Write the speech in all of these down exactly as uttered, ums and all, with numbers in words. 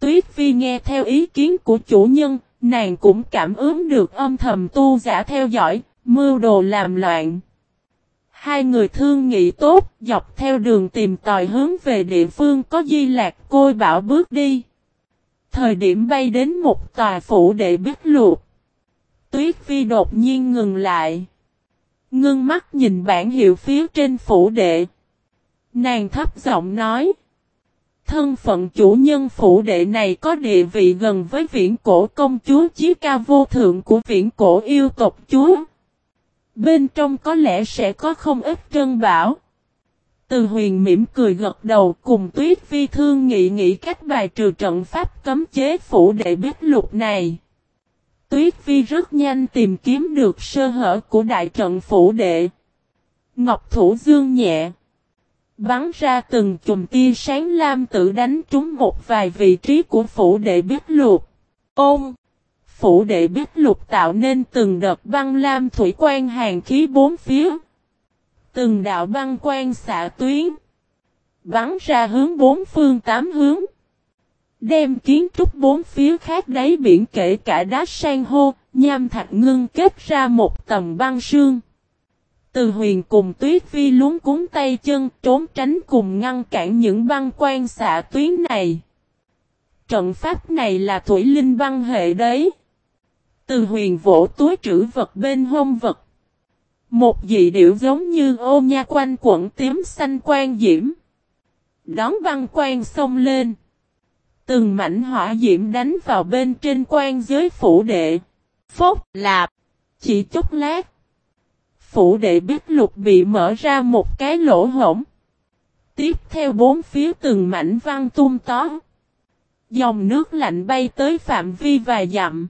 Tuyết Phi nghe theo ý kiến của chủ nhân, nàng cũng cảm ứng được âm thầm tu giả theo dõi, mưu đồ làm loạn. Hai người thương nghị tốt, dọc theo đường tìm tòi hướng về địa phương có Di Lạc Côi Bảo bước đi. Thời điểm bay đến một tòa phủ đệ Bích Lục, Tuyết Phi đột nhiên ngừng lại. Ngưng mắt nhìn bảng hiệu phía trên phủ đệ. Nàng thấp giọng nói. Thân phận chủ nhân phủ đệ này có địa vị gần với viễn cổ công chúa chí ca vô thượng của viễn cổ yêu tộc chúa. Bên trong có lẽ sẽ có không ít trân bảo. Từ Huyền mỉm cười gật đầu cùng Tuyết Phi thương nghị nghĩ cách bài trừ trận pháp cấm chế phủ đệ Bích Lục này. Tuyết Phi rất nhanh tìm kiếm được sơ hở của đại trận phủ đệ. Ngọc thủ dương nhẹ. Bắn ra từng chùm tia sáng lam tự đánh trúng một vài vị trí của phủ đệ Bích Lục. Ôm! Phủ đệ Bích Lục tạo nên từng đợt băng lam thủy quan hàng khí bốn phía. Từng đạo băng quan xạ tuyến. Bắn ra hướng bốn phương tám hướng. Đem kiến trúc bốn phía khác đáy biển kể cả đá san hô, nham thạch ngưng kết ra một tầng băng sương. Từ Huyền cùng Tuyết Phi luống cuốn tay chân trốn tránh cùng ngăn cản những băng quan xạ tuyến này. Trận pháp này là thủy linh băng hệ đấy. Từ Huyền vỗ túi trữ vật bên hông vật. Một dị điệu giống như ô nha quanh quẩn tím xanh quan diễm. Đón băng quan xông lên. Từng mảnh hỏa diễm đánh vào bên trên quan giới phủ đệ. Phốc lạp. Chỉ chốc lát. Phủ đệ Bích Lục bị mở ra một cái lỗ hổng. Tiếp theo bốn phía từng mảnh văng tung tó. Dòng nước lạnh bay tới phạm vi vài dặm.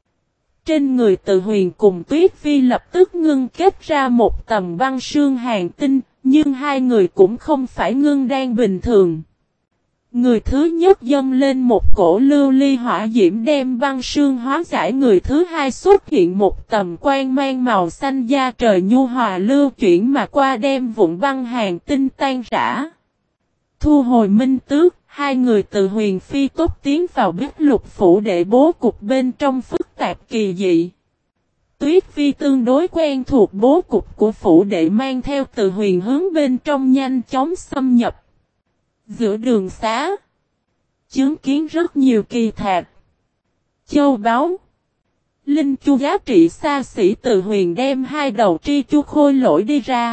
Trên người Từ Huyền cùng Tuyết Phi lập tức ngưng kết ra một tầng băng sương hàng tinh, nhưng hai người cũng không phải ngưng đan bình thường. Người thứ nhất dâng lên một cổ lưu ly hỏa diễm đem băng sương hóa giải, người thứ hai xuất hiện một tầm quang mang màu xanh da trời nhu hòa lưu chuyển mà qua đem vụn băng hàng tinh tan rã. Thu hồi minh tước, hai người Từ Huyền phi tốt tiến vào Bích Lục phủ để bố cục bên trong phức tạp kỳ dị. Tuyết Phi tương đối quen thuộc bố cục của phủ đệ mang theo Từ Huyền hướng bên trong nhanh chóng xâm nhập. Giữa đường xá, chứng kiến rất nhiều kỳ thạch, châu báu, linh chu giá trị xa xỉ. Từ Huyền đem hai đầu tri chu khôi lỗi đi ra.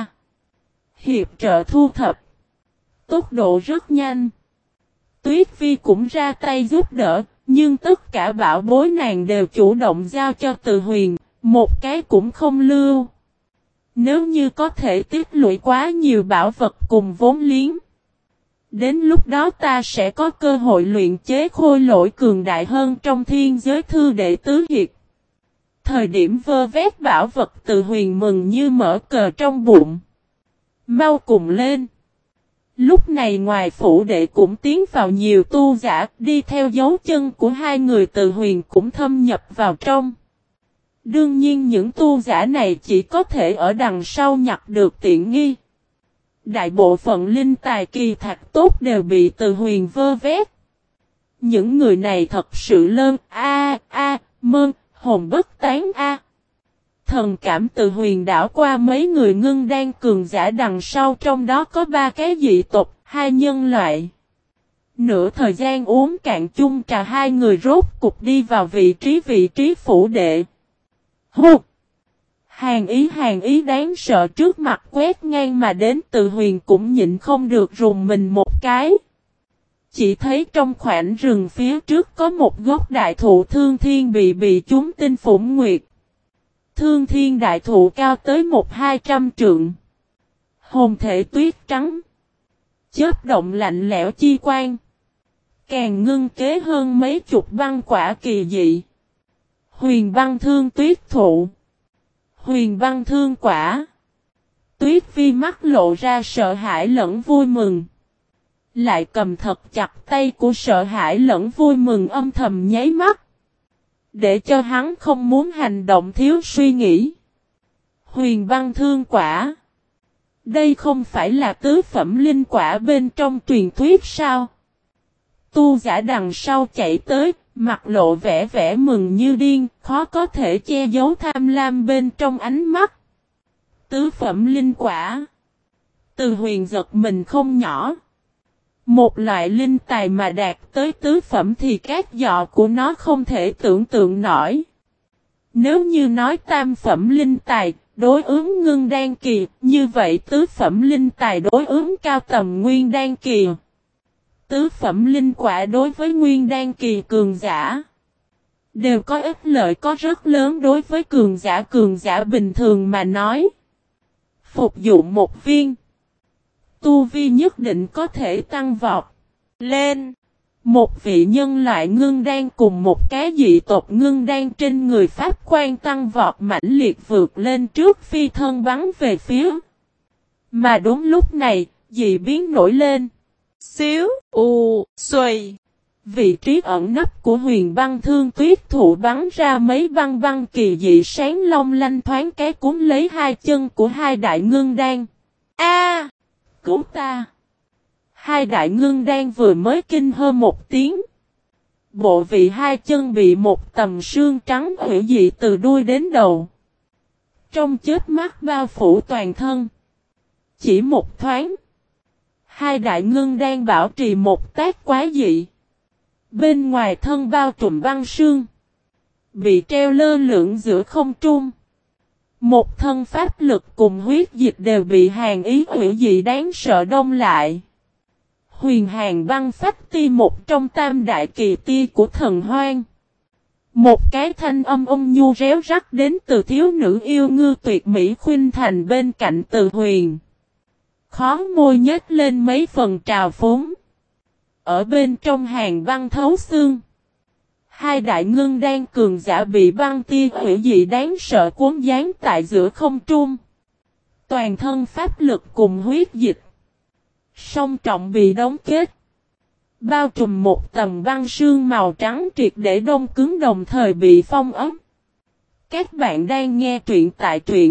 Hiệp trợ thu thập. Tốc độ rất nhanh. Tuyết Phi cũng ra tay giúp đỡ, nhưng tất cả bảo bối nàng đều chủ động giao cho Từ Huyền, một cái cũng không lưu. Nếu như có thể tích lũy quá nhiều bảo vật cùng vốn liếng, đến lúc đó ta sẽ có cơ hội luyện chế khôi lỗi cường đại hơn trong thiên giới thư đệ tứ hiệp. Thời điểm vơ vét bảo vật, Từ Huyền mừng như mở cờ trong bụng. Mau cùng lên. Lúc này ngoài phủ đệ cũng tiến vào nhiều tu giả, đi theo dấu chân của hai người Từ Huyền cũng thâm nhập vào trong. Đương nhiên những tu giả này chỉ có thể ở đằng sau nhặt được tiện nghi. Đại bộ phận linh tài kỳ thạch tốt đều bị Từ Huyền vơ vét. Những người này thật sự lơn a a mơn hồn bất tán a. Thần cảm Từ Huyền đảo qua mấy người ngưng đan cường giả đằng sau, trong đó có ba cái dị tộc, hai nhân loại. Nửa thời gian uống cạn chung trà, hai người rốt cục đi vào vị trí vị trí phủ đệ. Hụt! Hàng ý hàng ý đáng sợ trước mặt quét ngang mà đến, Từ Huyền cũng nhịn không được rùng mình một cái. Chỉ thấy trong khoảnh rừng phía trước có một gốc đại thụ thương thiên bị bị chúng tinh phủng nguyệt. Thương thiên đại thụ cao tới một hai trăm trượng. Hồn thể tuyết trắng. Chớp động lạnh lẽo chi quan. Càng ngưng kế hơn mấy chục băng quả kỳ dị. Huyền băng thương tuyết thụ. Huyền băng thương quả. Tuyết Phi mắt lộ ra sợ hãi lẫn vui mừng. Lại cầm thật chặt tay của sợ hãi lẫn vui mừng, âm thầm nháy mắt. Để cho hắn không muốn hành động thiếu suy nghĩ. Huyền băng thương quả. Đây không phải là tứ phẩm linh quả bên trong truyền thuyết sao? Tu giả đằng sau chạy tới, mặt lộ vẻ vẻ mừng như điên, khó có thể che giấu tham lam bên trong ánh mắt. Tứ phẩm linh quả. Từ Huyền giật mình không nhỏ. Một loại linh tài mà đạt tới tứ phẩm thì các giọ của nó không thể tưởng tượng nổi. Nếu như nói tam phẩm linh tài, đối ứng ngưng đan kỳ, như vậy tứ phẩm linh tài đối ứng cao tầm nguyên đan kỳ. Tứ phẩm linh quả đối với nguyên đan kỳ cường giả đều có ích lợi có rất lớn đối với cường giả cường giả bình thường mà nói. Phục dụng một viên, tu vi nhất định có thể tăng vọt lên. Một vị nhân loại ngưng đan cùng một cái dị tộc ngưng đan trên người pháp quan tăng vọt mãnh liệt vượt lên trước phi thân bắn về phía. Mà đúng lúc này, dị biến nổi lên. Xíu, u, xuôi. Vị trí ẩn nấp của huyền băng thương tuyết thụ bắn ra mấy băng băng kỳ dị sáng long lanh thoáng cái cuốn lấy hai chân của hai đại ngưng đan. A, cứu ta! Hai đại ngưng đan vừa mới kinh hơ một tiếng. Bộ vị hai chân bị một tầm sương trắng hủy dị từ đuôi đến đầu. Trong chớp mắt bao phủ toàn thân. Chỉ một thoáng. Hai đại ngưng đan bảo trì một tác quá dị. Bên ngoài thân bao trùm băng sương. Bị treo lơ lửng giữa không trung. Một thân pháp lực cùng huyết dịch đều bị hàn ý hủy dị đáng sợ đông lại. Huyền hàng băng phách ti một trong tam đại kỳ ti của thần hoang. Một cái thanh âm ôn nhu réo rắt đến từ thiếu nữ yêu ngư tuyệt mỹ khuynh thành bên cạnh Từ Huyền. Khó môi nhếch lên mấy phần trào phúng. Ở bên trong hàng băng thấu xương. Hai đại ngưng đan cường giả bị băng tia hủy dị đáng sợ cuốn dán tại giữa không trung. Toàn thân pháp lực cùng huyết dịch. Song trọng bị đóng kết. Bao trùm một tầng băng sương màu trắng triệt để đông cứng đồng thời bị phong ấm. Các bạn đang nghe truyện tại truyện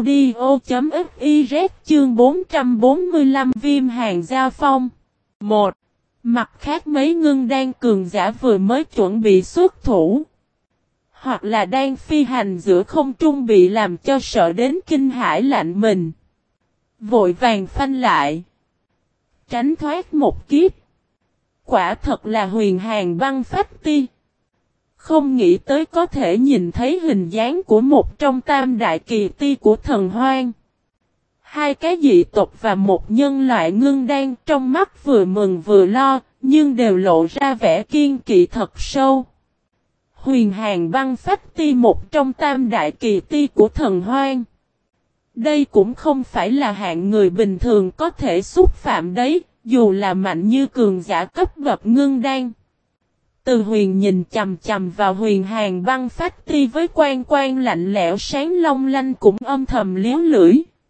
audio.fiz chương bốn trăm bốn mươi lăm Viêm Hàng Giao Phong. một. Mặt khác mấy ngưng đan cường giả vừa mới chuẩn bị xuất thủ. Hoặc là đang phi hành giữa không trung bị làm cho sợ đến kinh hãi lạnh mình. Vội vàng phanh lại. Tránh thoát một kiếp. Quả thật là huyền hàng băng phách ti. Không nghĩ tới có thể nhìn thấy hình dáng của một trong tam đại kỳ ti của thần hoang. Hai cái dị tộc và một nhân loại ngưng đan trong mắt vừa mừng vừa lo, nhưng đều lộ ra vẻ kiên kỵ thật sâu. Huyền hàng băng phách ti một trong tam đại kỳ ti của thần hoang. Đây cũng không phải là hạng người bình thường có thể xúc phạm đấy, dù là mạnh như cường giả cấp bậc ngưng đan. Từ Huyền nhìn chầm chầm vào huyền hàng băng phách ti với quan quan lạnh lẽo sáng long lanh cũng âm thầm liếu lưỡi.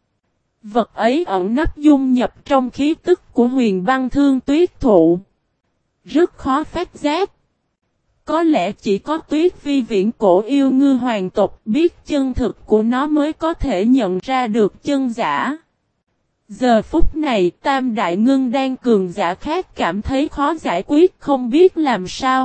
Vật ấy ẩn nấp dung nhập trong khí tức của huyền băng thương tuyết thụ. Rất khó phát giác. Có lẽ chỉ có tuyết vi viễn cổ yêu ngư hoàng tộc biết chân thực của nó mới có thể nhận ra được chân giả. Giờ phút này tam đại ngưng đan cường giả khác cảm thấy khó giải quyết không biết làm sao.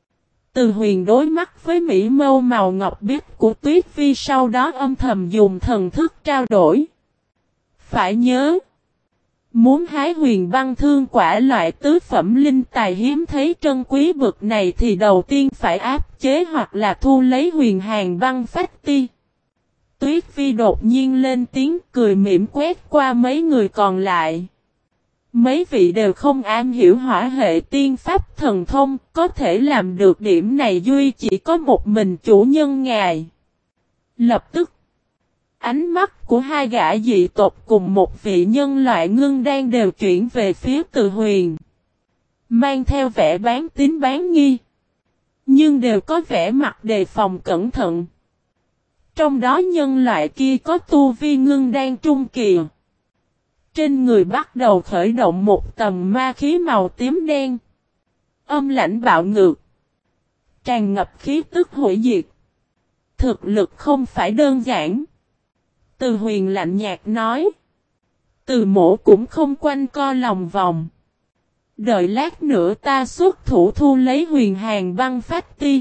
Từ Huyền đối mắt với mỹ mâu màu ngọc biếc của tuyết vi sau đó âm thầm dùng thần thức trao đổi. Phải nhớ. Muốn hái huyền băng thương quả loại tứ phẩm linh tài hiếm thấy trân quý bực này thì đầu tiên phải áp chế hoặc là thu lấy huyền hàng băng phách ti. Tuyết vi đột nhiên lên tiếng cười mỉm quét qua mấy người còn lại. Mấy vị đều không am hiểu hỏa hệ tiên pháp thần thông, có thể làm được điểm này duy chỉ có một mình chủ nhân ngài. Lập tức, ánh mắt của hai gã dị tộc cùng một vị nhân loại ngưng đan đều chuyển về phía Từ Huyền. Mang theo vẻ bán tín bán nghi. Nhưng đều có vẻ mặt đề phòng cẩn thận. Trong đó nhân loại kia có tu vi ngưng đan trung kỳ. Trên người bắt đầu khởi động một tầm ma khí màu tím đen. Âm lãnh bạo ngược. Tràn ngập khí tức hủy diệt. Thực lực không phải đơn giản. Từ Huyền lạnh nhạt nói. Từ Mộ cũng không quanh co lòng vòng. Đợi lát nữa ta xuất thủ thu lấy huyền hàng băng phách ti.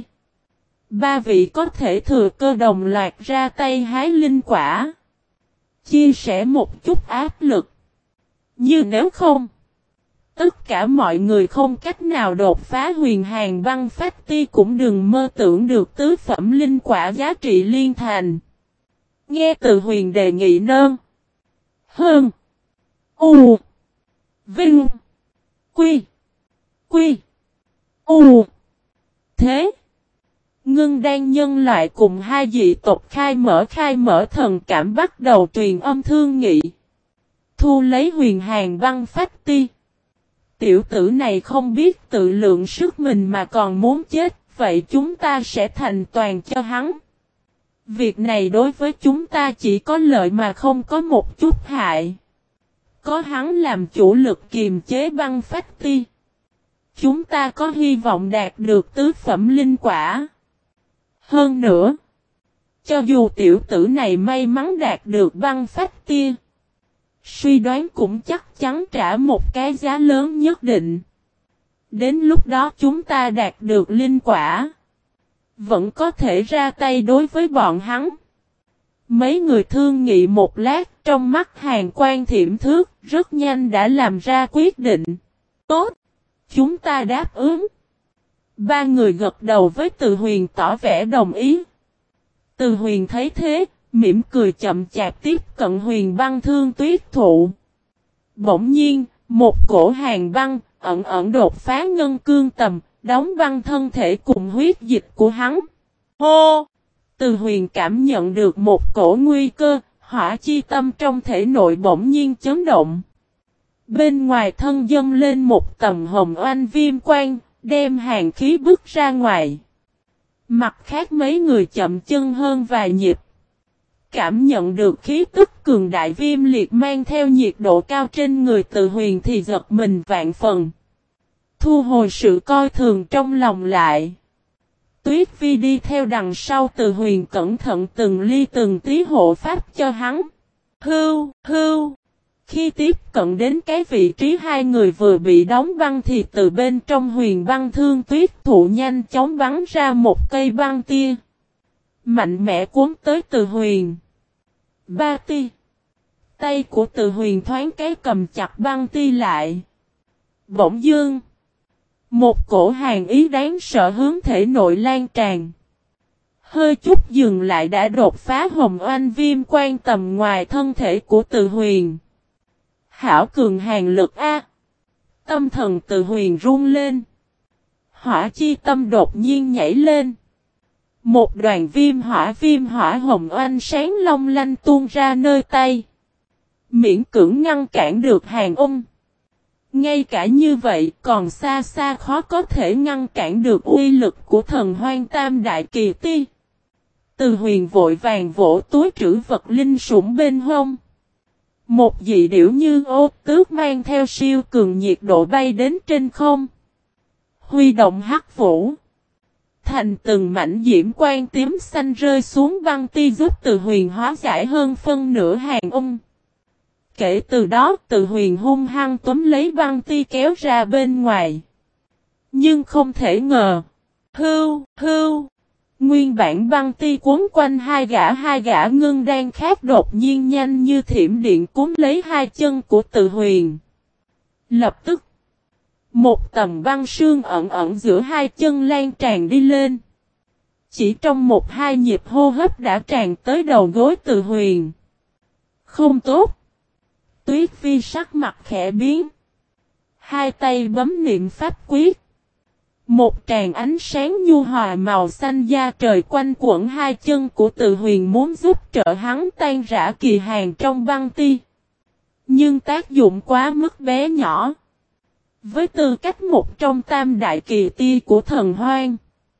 Ba vị có thể thừa cơ đồng loạt ra tay hái linh quả. Chia sẻ một chút áp lực. Như nếu không, tất cả mọi người không cách nào đột phá huyền hàng băng phách ti cũng đừng mơ tưởng được tứ phẩm linh quả giá trị liên thành. Nghe từ huyền đề nghị nơn. Hơn. U. Vinh. Quy. Quy. U. Thế. Ngưng đan nhân loại cùng hai dị tộc khai mở khai mở thần cảm bắt đầu truyền âm thương nghị. Thu lấy huyền hàng băng phách ti. Tiểu tử này không biết tự lượng sức mình mà còn muốn chết, vậy chúng ta sẽ thành toàn cho hắn. Việc này đối với chúng ta chỉ có lợi mà không có một chút hại. Có hắn làm chủ lực kiềm chế băng phách ti. Chúng ta có hy vọng đạt được tứ phẩm linh quả. Hơn nữa, cho dù tiểu tử này may mắn đạt được băng phách tia, suy đoán cũng chắc chắn trả một cái giá lớn nhất định. Đến lúc đó chúng ta đạt được linh quả, vẫn có thể ra tay đối với bọn hắn. Mấy người thương nghị một lát, trong mắt Hàn Quan thiểm thước, rất nhanh đã làm ra quyết định. Tốt, chúng ta đáp ứng. Ba người gật đầu với Từ Huyền tỏ vẻ đồng ý. Từ Huyền thấy thế, mỉm cười chậm chạp tiếp cận Huyền băng thương tuyết thụ. Bỗng nhiên, một cổ hàng băng, ẩn ẩn đột phá ngân cương tầm, đóng băng thân thể cùng huyết dịch của hắn. Hô! Từ Huyền cảm nhận được một cổ nguy cơ, hỏa chi tâm trong thể nội bỗng nhiên chấn động. Bên ngoài thân dâng lên một tầm hồng oanh viêm quang, đem hàn khí bước ra ngoài. Mặt khác mấy người chậm chân hơn vài nhịp. Cảm nhận được khí tức cường đại viêm liệt mang theo nhiệt độ cao trên người Từ Huyền thì giật mình vạn phần. Thu hồi sự coi thường trong lòng lại. Tuyết Vi đi theo đằng sau Từ Huyền cẩn thận từng ly từng tí hộ pháp cho hắn. Hưu, hưu. Khi tiếp cận đến cái vị trí hai người vừa bị đóng băng thì từ bên trong huyền băng thương tuyết thụ nhanh chóng bắn ra một cây băng tia. Mạnh mẽ cuốn tới Từ Huyền. Ba ti. Tay của Từ Huyền thoáng cái cầm chặt băng ti lại. Bỗng dưng. Một cổ hàn ý đáng sợ hướng thể nội lan tràn. Hơi chút dừng lại đã đột phá hồng oanh viêm quan tầm ngoài thân thể của Từ Huyền. Hảo cường hàn lực A. Tâm thần Từ Huyền run lên. Hỏa chi tâm đột nhiên nhảy lên. Một đoàn viêm hỏa viêm hỏa hồng oanh sáng long lanh tuôn ra nơi tay. Miễn cưỡng ngăn cản được hàn ung. Ngay cả như vậy còn xa xa khó có thể ngăn cản được uy lực của thần hoang tam đại kỳ ti. Từ Huyền vội vàng vỗ túi trữ vật linh sủng bên hông. Một dị điểu như ô tước mang theo siêu cường nhiệt độ bay đến trên không. Huy động hắc vũ. Thành từng mảnh diễm quang tím xanh rơi xuống băng ti giúp Từ Huyền hóa giải hơn phân nửa hàng ung. Kể từ đó Từ Huyền hung hăng túm lấy băng ti kéo ra bên ngoài. Nhưng không thể ngờ. Hưu, hưu. Nguyên bản băng ti cuốn quanh hai gã hai gã ngưng đan khác đột nhiên nhanh như thiểm điện cuốn lấy hai chân của Từ Huyền. Lập tức. Một tầm băng sương ẩn ẩn giữa hai chân lan tràn đi lên. Chỉ trong một hai nhịp hô hấp đã tràn tới đầu gối Từ Huyền. Không tốt. Tuyết Vi sắc mặt khẽ biến. Hai tay bấm niệm pháp quyết. Một tràng ánh sáng nhu hòa màu xanh da trời quanh quẩn hai chân của Từ Huyền muốn giúp trợ hắn tan rã kỳ hàn trong băng ti. Nhưng tác dụng quá mức bé nhỏ. Với tư cách một trong tam đại kỳ ti của thần hoang.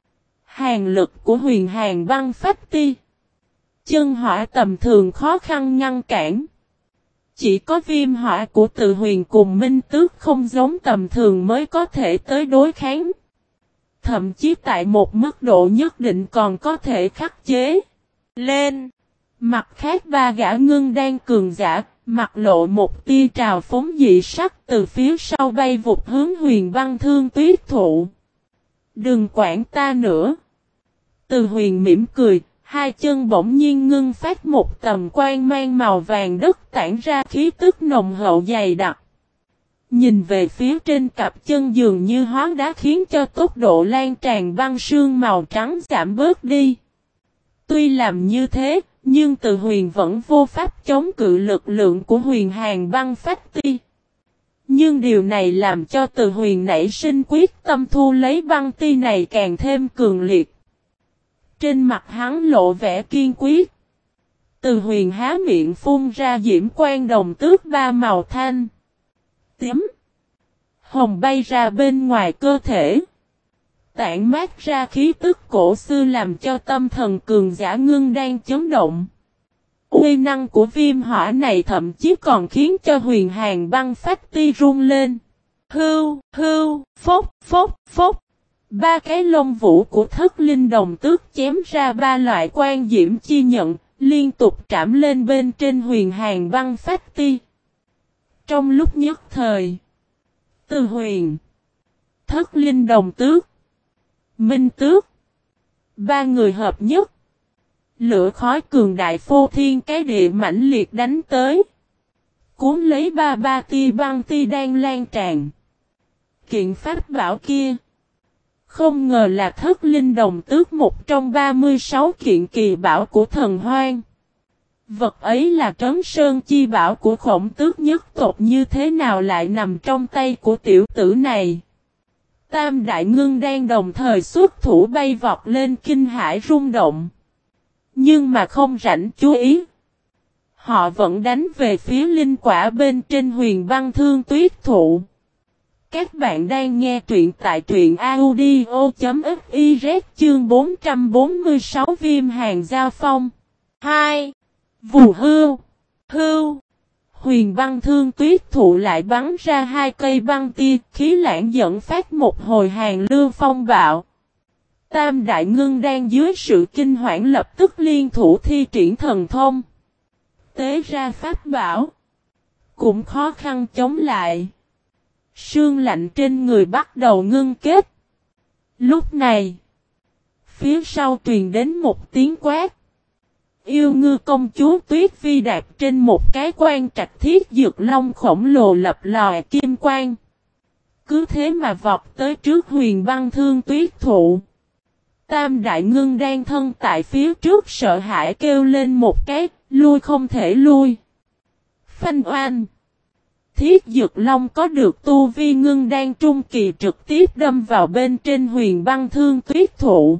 Hàn lực của huyền hàn băng phách ti. Chân hỏa tầm thường khó khăn ngăn cản. Chỉ có viêm hỏa của Từ Huyền cùng Minh Tước không giống tầm thường mới có thể tới đối kháng. Thậm chí tại một mức độ nhất định còn có thể khắc chế. Lên. Mặt khác ba gã ngưng đang cường giả, Mặt lộ một tia trào phóng dị sắc từ phía sau bay vụt hướng Huyền Băng Thương Tuyết Thụ. Đừng quản ta nữa. Từ Huyền mỉm cười, hai chân bỗng nhiên ngưng phát một tầm quang mang màu vàng đất tản ra khí tức nồng hậu dày đặc. Nhìn về phía trên cặp chân dường như hóa đá khiến cho tốc độ lan tràn băng sương màu trắng giảm bớt đi. Tuy làm như thế, nhưng Từ Huyền vẫn vô pháp chống cự lực lượng của Huyền Hàn Băng Phách Ti. Nhưng điều này làm cho Từ Huyền nảy sinh quyết tâm thu lấy băng ti này càng thêm cường liệt. Trên mặt hắn lộ vẻ kiên quyết. Từ Huyền há miệng phun ra diễm quang đồng tước ba màu thanh, tím, hồng bay ra bên ngoài cơ thể. Tản mát ra khí tức cổ xưa làm cho tâm thần cường giả ngưng đang chấn động. Uy năng của viêm hỏa này thậm chí còn khiến cho Huyền Hàn Băng Phách Ti run lên. Hưu, hưu, phốc, phốc, phốc. Ba cái lông vũ của thất linh đồng tước chém ra ba loại quan diễm chi nhận, liên tục trảm lên bên trên Huyền Hàn Băng Phách Ti. Trong lúc nhất thời, Từ Huyền, thất linh đồng tước, Minh Tước, ba người hợp nhất. Lửa khói cường đại phô thiên cái địa mãnh liệt đánh tới. Cuốn lấy ba ba tia băng ti đang lan tràn. Kiện pháp bảo kia. Không ngờ là thất linh đồng tước một trong ba mươi sáu kiện kỳ bảo của thần hoang. Vật ấy là trấn sơn chi bảo của Khổng Tước nhất tộc, như thế nào lại nằm trong tay của tiểu tử này. Tam đại ngưng đang đồng thời xuất thủ bay vọt lên kinh hải rung động. Nhưng mà không rảnh chú ý. Họ vẫn đánh về phía linh quả bên trên Huyền Băng Thương Tuyết Thụ. Các bạn đang nghe truyện tại truyện audio chấm fiz chương bốn trăm bốn mươi sáu Viêm Hàn Giao Phong. hai. Vù hưu. Hưu. Huyền Băng Thương Tuyết Thụ lại bắn ra hai cây băng tia, khí lãng dẫn phát một hồi hàn lưu phong bạo. Tam đại ngưng đang dưới sự kinh hoảng lập tức liên thủ thi triển thần thông. Tế ra pháp bảo. Cũng khó khăn chống lại. Sương lạnh trên người bắt đầu ngưng kết. Lúc này, phía sau truyền đến một tiếng quát. Yêu ngư công chúa Tuyết Vi đạp trên một cái quan trạch thiết dược long khổng lồ lập lòe kim quang. Cứ thế mà vọt tới trước Huyền Băng Thương Tuyết Thụ. Tam đại ngưng đang thân tại phía trước sợ hãi kêu lên một cái, lui không thể lui. Phanh oanh. Thiết dược long có được tu vi ngưng đang trung kỳ trực tiếp đâm vào bên trên Huyền Băng Thương Tuyết Thụ.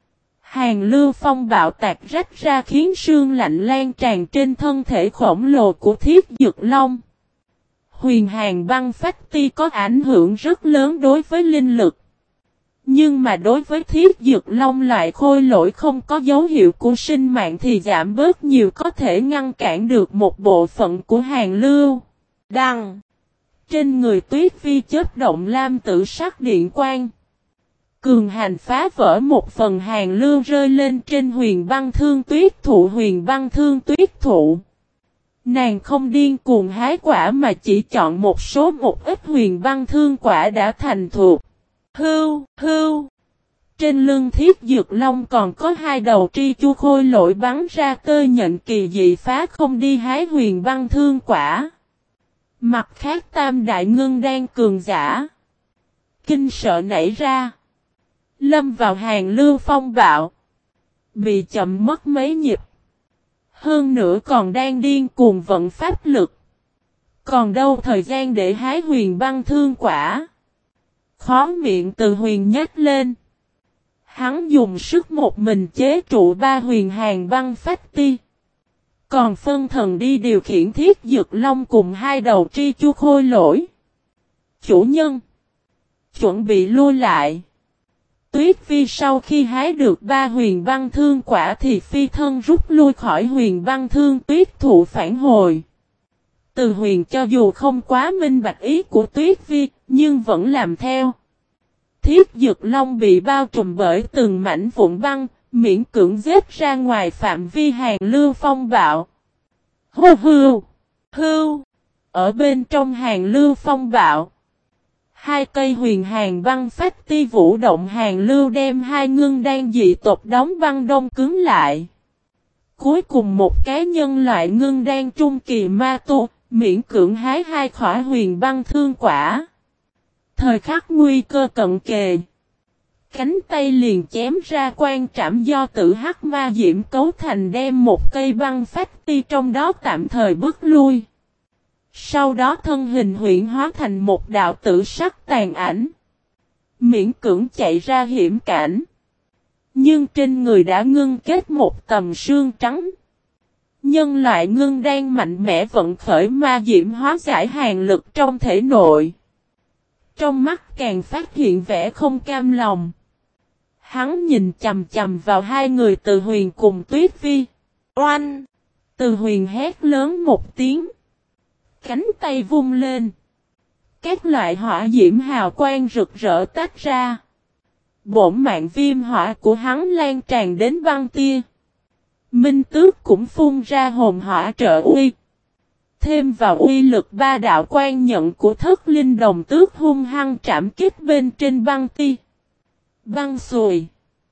Hàn lưu phong bạo tạc rách ra khiến sương lạnh lan tràn trên thân thể khổng lồ của thiết dược long. Huyền Hàn Băng Phách Ti có ảnh hưởng rất lớn đối với linh lực. Nhưng mà đối với thiết dược long loại khôi lỗi không có dấu hiệu của sinh mạng thì giảm bớt nhiều, có thể ngăn cản được một bộ phận của hàn lưu. Đăng. Trên người Tuyết Vi chớp động lam tử sắc điện quang. Cường hành phá vỡ một phần hàn lưu rơi lên trên Huyền Băng Thương Tuyết Thụ. Huyền Băng Thương Tuyết Thụ. Nàng không điên cuồng hái quả mà chỉ chọn một số một ít huyền băng thương quả đã thành thuộc. Hưu, hưu. Trên lưng thiết dược long còn có hai đầu tri chu khôi lỗi bắn ra tơi nhận kỳ dị phá không đi hái huyền băng thương quả. Mặt khác tam đại ngưng đang cường giả. Kinh sợ nảy ra. Lâm vào hàng lưu phong bạo. Bị chậm mất mấy nhịp. Hơn nữa còn đang điên cuồng vận pháp lực. Còn đâu thời gian để hái huyền băng thương quả. Khó miệng từ huyền nhếch lên. Hắn dùng sức một mình chế trụ ba huyền hàn băng phách ti. Còn phân thần đi điều khiển thiết dược long cùng hai đầu tri chu khôi lỗi. Chủ nhân. Chuẩn bị lui lại. Tuyết Vi sau khi hái được ba huyền băng thương quả thì phi thân rút lui khỏi huyền băng thương tuyết thụ phản hồi. Từ huyền cho dù không quá minh bạch ý của Tuyết Vi, nhưng vẫn làm theo. Thiết dược long bị bao trùm bởi từng mảnh vụn băng, miễn cưỡng giết ra ngoài phạm vi hàn lưu phong bạo. Hô hưu! Hưu. Ở bên trong hàng lưu phong bạo. Hai cây huyền hàng băng phách ti vũ động hàng lưu đem hai ngưng đan dị tộc đóng băng đông cứng lại. Cuối cùng một cái nhân loại ngưng đan trung kỳ ma tu, miễn cưỡng hái hai khỏa huyền băng thương quả. Thời khắc nguy cơ cận kề. Cánh tay liền chém ra quan trảm do tử hắc ma diễm cấu thành đem một cây băng phách ti trong đó tạm thời bước lui. Sau đó thân hình huyễn hóa thành một đạo tử sắc tàn ảnh. Miễn cưỡng chạy ra hiểm cảnh. Nhưng trên người đã ngưng kết một tầm sương trắng. Nhân loại ngưng đang mạnh mẽ vận khởi ma diễm hóa giải hàng lực trong thể nội. Trong mắt càng phát hiện vẻ không cam lòng. Hắn nhìn chầm chầm vào hai người Từ Huyền cùng Tuyết Vi. Oanh! Từ Huyền hét lớn một tiếng. Cánh tay vung lên. Các loại hỏa diễm hào quang rực rỡ tách ra. Bổn mạng viêm hỏa của hắn lan tràn đến băng tia. Minh Tước cũng phun ra hồn hỏa trợ uy. Thêm vào uy lực ba đạo quan nhận của thất linh đồng tước hung hăng trảm kích bên trên băng tia. Băng sùi.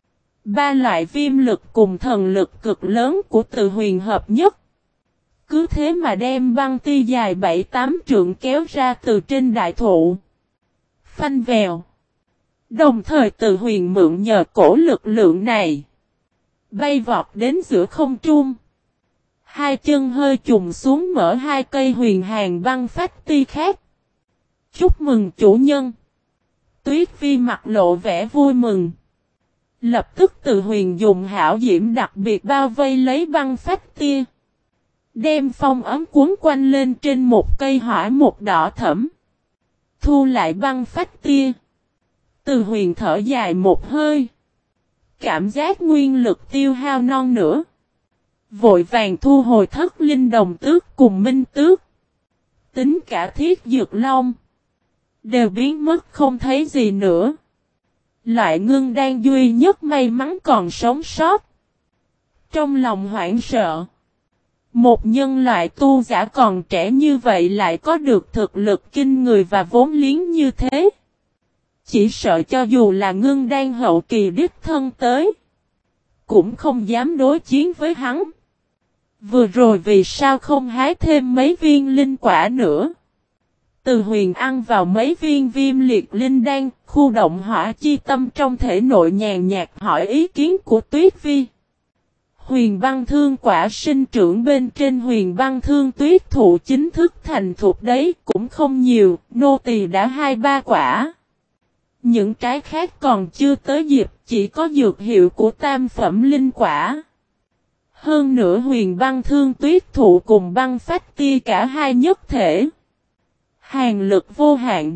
Ba loại viêm lực cùng thần lực cực lớn của Từ Huyền hợp nhất. Cứ thế mà đem băng ti dài bảy tám trượng kéo ra từ trên đại thụ. Phanh vèo. Đồng thời Từ Huyền mượn nhờ cổ lực lượng này. Bay vọt đến giữa không trung. Hai chân hơi trùng xuống mở hai cây huyền hàng băng phách ti khác. Chúc mừng chủ nhân. Tuyết Vi mặt lộ vẻ vui mừng. Lập tức Từ Huyền dùng hảo diễm đặc biệt bao vây lấy băng phách tia. Đem phong ấm cuốn quanh lên trên một cây hỏa một đỏ thẫm. Thu lại băng phách tia. Từ Huyền thở dài một hơi. Cảm giác nguyên lực tiêu hao non nữa. Vội vàng thu hồi thất linh đồng tước cùng minh tước. Tính cả thiết dược long. Đều biến mất không thấy gì nữa. Loại ngưng đan duy nhất may mắn còn sống sót. Trong lòng hoảng sợ. Một nhân loại tu giả còn trẻ như vậy lại có được thực lực kinh người và vốn liếng như thế. Chỉ sợ cho dù là ngưng đan hậu kỳ đích thân tới. Cũng không dám đối chiến với hắn. Vừa rồi vì sao không hái thêm mấy viên linh quả nữa. Từ Huyền ăn vào mấy viên viêm liệt linh đan, khu động hỏa chi tâm trong thể nội nhàn nhạt hỏi ý kiến của Tuyết Vi. Huyền băng thương quả sinh trưởng bên trên huyền băng thương tuyết thụ chính thức thành thục đấy cũng không nhiều, nô tỳ đã hai ba quả. Những trái khác còn chưa tới dịp, chỉ có dược hiệu của tam phẩm linh quả. Hơn nữa huyền băng thương tuyết thụ cùng băng phách tia cả hai nhất thể. Hàn lực vô hạn.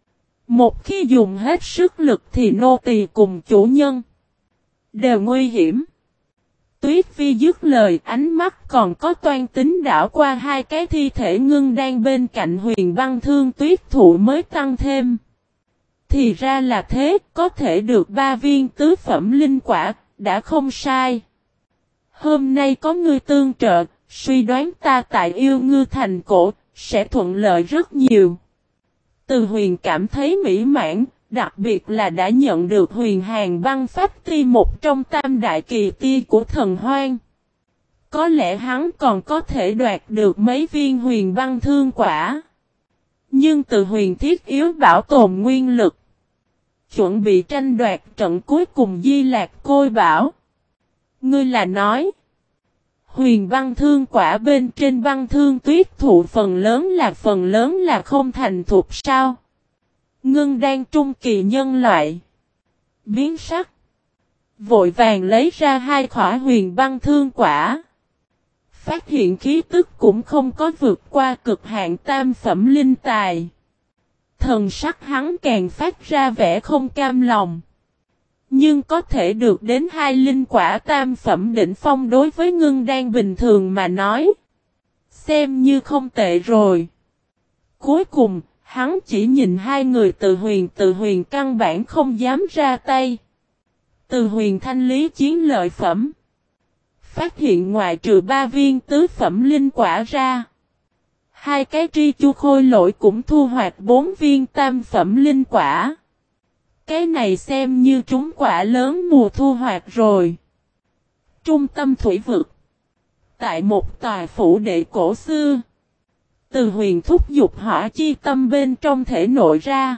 Một khi dùng hết sức lực thì nô tỳ cùng chủ nhân đều nguy hiểm. Tuyết Vi dứt lời, ánh mắt còn có toan tính đảo qua hai cái thi thể ngưng đang bên cạnh huyền băng thương tuyết thụ mới tăng thêm. Thì ra là thế, có thể được ba viên tứ phẩm linh quả, đã không sai. Hôm nay có ngươi tương trợ, suy đoán ta tại Yêu Ngư Thành Cổ, sẽ thuận lợi rất nhiều. Từ Huyền cảm thấy mỹ mãn. Đặc biệt là đã nhận được huyền hàng băng phách ti một trong tam đại kỳ ti của thần hoang. Có lẽ hắn còn có thể đoạt được mấy viên huyền băng thương quả. Nhưng Từ Huyền thiết yếu bảo tồn nguyên lực. Chuẩn bị tranh đoạt trận cuối cùng Di Lạc Côi Bảo. Ngươi là nói. Huyền băng thương quả bên trên băng thương tuyết thụ phần lớn là phần lớn là không thành thục sao? Ngưng đan trung kỳ nhân loại. Biến sắc. Vội vàng lấy ra hai khỏa huyền băng thương quả. Phát hiện khí tức cũng không có vượt qua cực hạn tam phẩm linh tài. Thần sắc hắn càng phát ra vẻ không cam lòng. Nhưng có thể được đến hai linh quả tam phẩm đỉnh phong đối với ngưng đan bình thường mà nói. Xem như không tệ rồi. Cuối cùng, hắn chỉ nhìn hai người Từ Huyền Từ Huyền căn bản không dám ra tay. Từ Huyền thanh lý chiến lợi phẩm. Phát hiện ngoại trừ ba viên tứ phẩm linh quả ra. Hai cái tri chu khôi lỗi cũng thu hoạch bốn viên tam phẩm linh quả. Cái này xem như trúng quả lớn mùa thu hoạch rồi. Trung tâm thủy vực. Tại một tòa phủ đệ cổ xưa. Từ Huyền thúc giục hỏa chi tâm bên trong thể nội ra.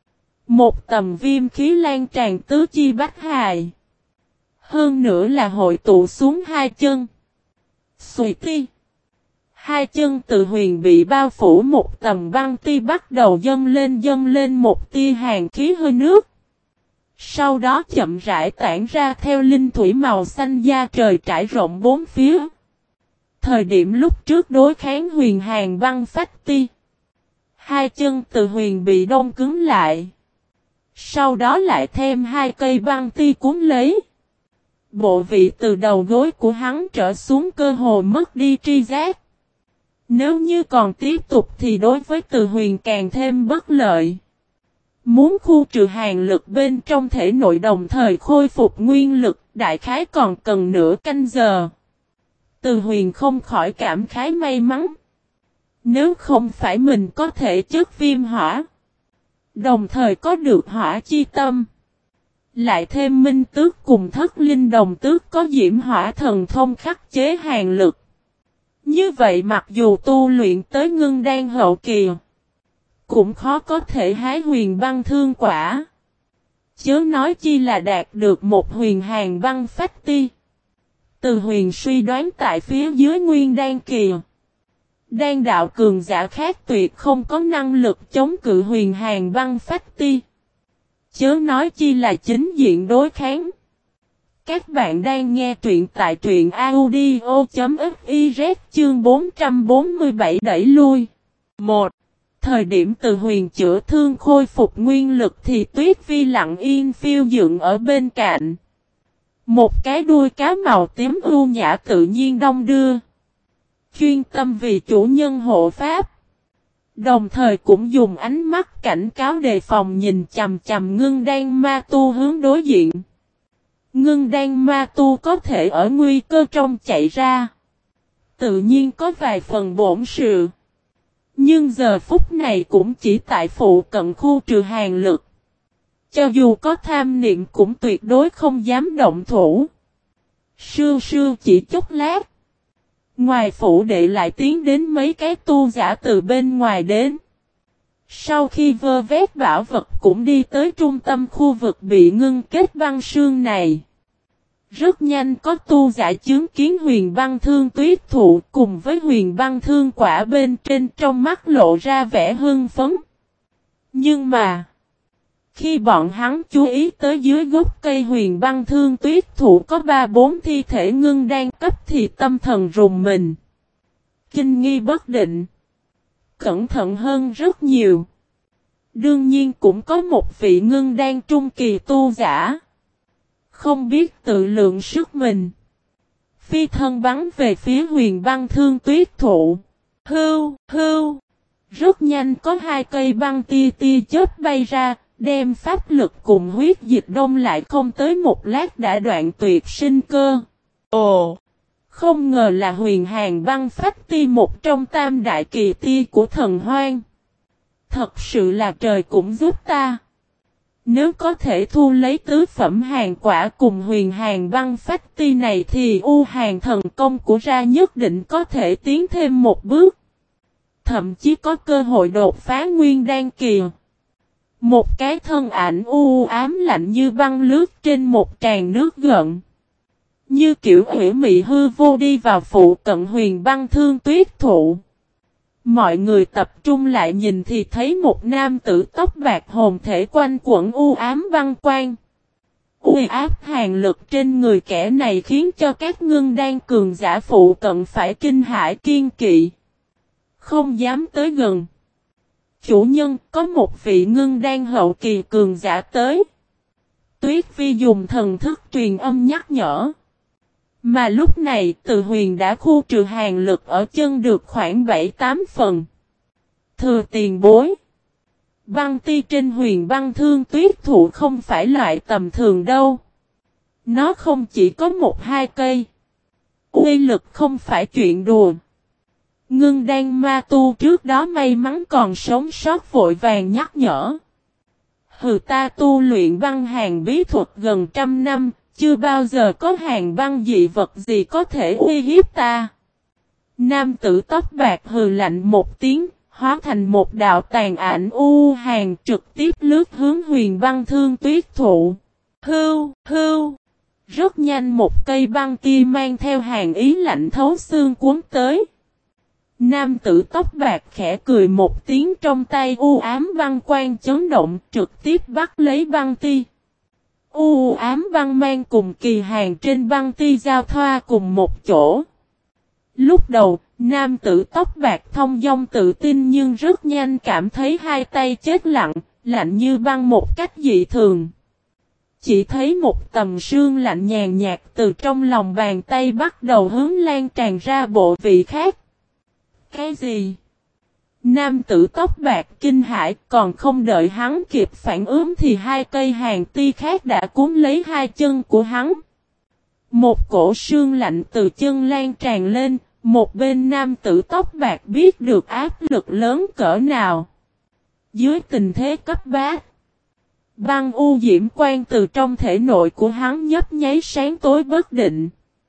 Một tầm viêm khí lan tràn tứ chi bách hài. Hơn nữa là hội tụ xuống hai chân. Xùy ti. Hai chân Từ Huyền bị bao phủ một tầm băng ti bắt đầu dâng lên dâng lên một tia hàn khí hơi nước. Sau đó chậm rãi tản ra theo linh thủy màu xanh da trời trải rộng bốn phía. Thời điểm lúc trước đối kháng Huyền Hàn băng phách ti. Hai chân Từ Huyền bị đông cứng lại. Sau đó lại thêm hai cây băng ti cuốn lấy. Bộ vị từ đầu gối của hắn trở xuống cơ hồ mất đi tri giác. Nếu như còn tiếp tục thì đối với Từ Huyền càng thêm bất lợi. Muốn khu trừ hàn lực bên trong thể nội đồng thời khôi phục nguyên lực, đại khái còn cần nửa canh giờ. Từ Huyền không khỏi cảm khái may mắn. Nếu không phải mình có thể chất viêm hỏa, đồng thời có được hỏa chi tâm, lại thêm minh tước cùng thất linh đồng tước có diễm hỏa thần thông khắc chế hàn lực. Như vậy mặc dù tu luyện tới ngưng đan hậu kỳ, cũng khó có thể hái huyền băng thương quả. Chớ nói chi là đạt được một huyền hàn băng phách ti. Từ Huyền suy đoán tại phía dưới nguyên đan kỳ. Đan đạo cường giả khác tuyệt không có năng lực chống cự huyền hàn băng phách ti. Chớ nói chi là chính diện đối kháng. Các bạn đang nghe truyện tại truyện audio chấm fiz chương bốn trăm bốn mươi bảy đẩy lui. một. Thời điểm Từ Huyền chữa thương khôi phục nguyên lực thì Tuyết Vi lặng yên phiêu dựng ở bên cạnh. Một cái đuôi cá màu tím ưu nhã tự nhiên đong đưa. Chuyên tâm vì chủ nhân hộ pháp. Đồng thời cũng dùng ánh mắt cảnh cáo đề phòng nhìn chằm chằm ngưng đan ma tu hướng đối diện. Ngưng đan ma tu có thể ở nguy cơ trong chạy ra. Tự nhiên có vài phần bổn sự. Nhưng giờ phút này cũng chỉ tại phụ cận khu trừ hàn lực. Cho dù có tham niệm cũng tuyệt đối không dám động thủ. Sưu sưu chỉ chốc lát. Ngoài phủ đệ lại tiến đến mấy cái tu giả từ bên ngoài đến. Sau khi vơ vét bảo vật cũng đi tới trung tâm khu vực bị ngưng kết băng sương này. Rất nhanh có tu giả chứng kiến huyền băng thương tuyết thụ cùng với huyền băng thương quả bên trên trong mắt lộ ra vẻ hưng phấn. Nhưng mà, khi bọn hắn chú ý tới dưới gốc cây huyền băng thương tuyết thụ có ba bốn thi thể ngưng đan cấp thì tâm thần rùng mình. Kinh nghi bất định. Cẩn thận hơn rất nhiều. Đương nhiên cũng có một vị ngưng đan trung kỳ tu giả. Không biết tự lượng sức mình. Phi thân bắn về phía huyền băng thương tuyết thụ. Hưu, hưu. Rất nhanh có hai cây băng tia tia chớp bay ra, đem pháp lực cùng huyết dịch đông lại không tới một lát đã đoạn tuyệt sinh cơ. Ồ! Không ngờ là huyền hàn băng phách ti một trong tam đại kỳ ti của thần hoang. Thật sự là trời cũng giúp ta. Nếu có thể thu lấy tứ phẩm hàn quả cùng huyền hàn băng phách ti này thì u hàn thần công của ra nhất định có thể tiến thêm một bước. Thậm chí có cơ hội đột phá nguyên đan kỳ. Một cái thân ảnh u ám lạnh như băng lướt trên một tràn nước gợn. Như kiểu hủy mị hư vô đi vào phụ cận huyền băng thương tuyết thụ. Mọi người tập trung lại nhìn thì thấy một nam tử tóc bạc hồn thể quanh quẩn u ám băng quang. Uy áp hàn lực trên người kẻ này khiến cho các ngưng đan cường giả phụ cận phải kinh hãi kiên kỵ. Không dám tới gần. Chủ nhân, có một vị ngưng đan hậu kỳ cường giả tới. Tuyết Vi dùng thần thức truyền âm nhắc nhở. Mà lúc này Từ Huyền đã khu trừ hàn lực ở chân được khoảng bảy tám phần. Thừa tiền bối. Băng ti trên huyền băng thương tuyết thụ không phải loại tầm thường đâu. Nó không chỉ có một hai cây. Uy lực không phải chuyện đùa. Ngưng đan ma tu trước đó may mắn còn sống sót vội vàng nhắc nhở. Hừ, ta tu luyện băng hàn bí thuật gần trăm năm, chưa bao giờ có hàn băng dị vật gì có thể uy hiếp ta. Nam tử tóc bạc hừ lạnh một tiếng, hóa thành một đạo tàn ảnh u hàn trực tiếp lướt hướng huyền băng thương tuyết thụ. Hưu, hưu. Rất nhanh một cây băng kia mang theo hàn ý lạnh thấu xương cuốn tới. Nam tử tóc bạc khẽ cười một tiếng, trong tay u ám băng quang chấn động, trực tiếp bắt lấy băng ti. U ám băng mang cùng kỳ hàn trên băng ti giao thoa cùng một chỗ. Lúc đầu, nam tử tóc bạc thông dong tự tin nhưng rất nhanh cảm thấy hai tay chết lặng, lạnh như băng một cách dị thường. Chỉ thấy một tầm sương lạnh nhàn nhạt từ trong lòng bàn tay bắt đầu hướng lan tràn ra bộ vị khác. Cái gì? Nam tử tóc bạc kinh hãi, còn không đợi hắn kịp phản ứng thì hai cây hàn ti khác đã cuốn lấy hai chân của hắn. Một cổ sương lạnh từ chân lan tràn lên, một bên nam tử tóc bạc biết được áp lực lớn cỡ nào. Dưới tình thế cấp bách, băng u diễm quang từ trong thể nội của hắn nhấp nháy sáng tối bất định.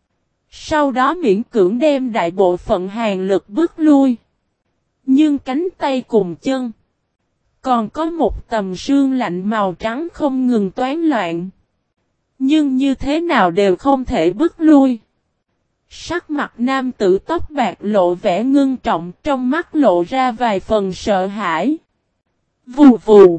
Sau đó miễn cưỡng đem đại bộ phận hàn lực bước lui. Nhưng cánh tay cùng chân, còn có một tầm sương lạnh màu trắng không ngừng toán loạn. Nhưng như thế nào đều không thể bước lui. Sắc mặt nam tử tóc bạc lộ vẻ ngưng trọng, trong mắt lộ ra vài phần sợ hãi. Vù vù.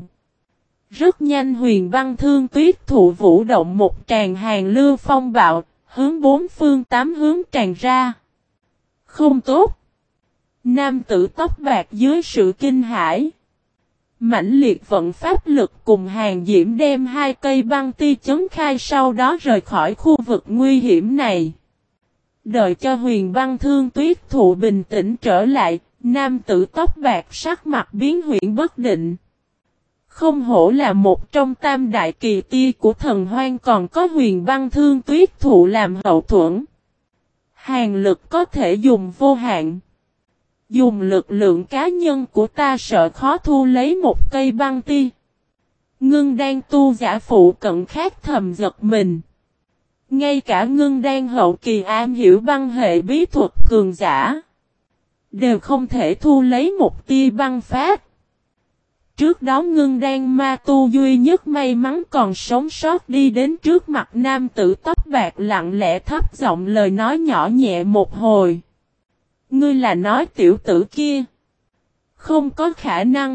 Rất nhanh huyền băng thương tuyết thụ vũ động một tràn hàn lưu phong bạo, hướng bốn phương tám hướng tràn ra. Không tốt. Nam tử tóc bạc dưới sự kinh hãi, mãnh liệt vận pháp lực cùng hàn diễm đem hai cây băng ti chấn khai, sau đó rời khỏi khu vực nguy hiểm này. Đợi cho huyền băng thương tuyết thụ bình tĩnh trở lại, nam tử tóc bạc sắc mặt biến huyễn bất định. Không hổ là một trong tam đại kỳ tia của thần hoang, còn có huyền băng thương tuyết thụ làm hậu thuẫn. Hàn lực có thể dùng vô hạn. Dùng lực lượng cá nhân của ta sợ khó thu lấy một cây băng ti. Ngưng đan tu giả phụ cận khác thầm giật mình. Ngay cả ngưng đan hậu kỳ am hiểu băng hệ bí thuật cường giả, đều không thể thu lấy một tia băng phát. Trước đó ngưng đan ma tu duy nhất may mắn còn sống sót đi đến trước mặt nam tử tóc bạc, lặng lẽ thấp giọng lời nói nhỏ nhẹ một hồi. Ngươi là nói tiểu tử kia? Không có khả năng.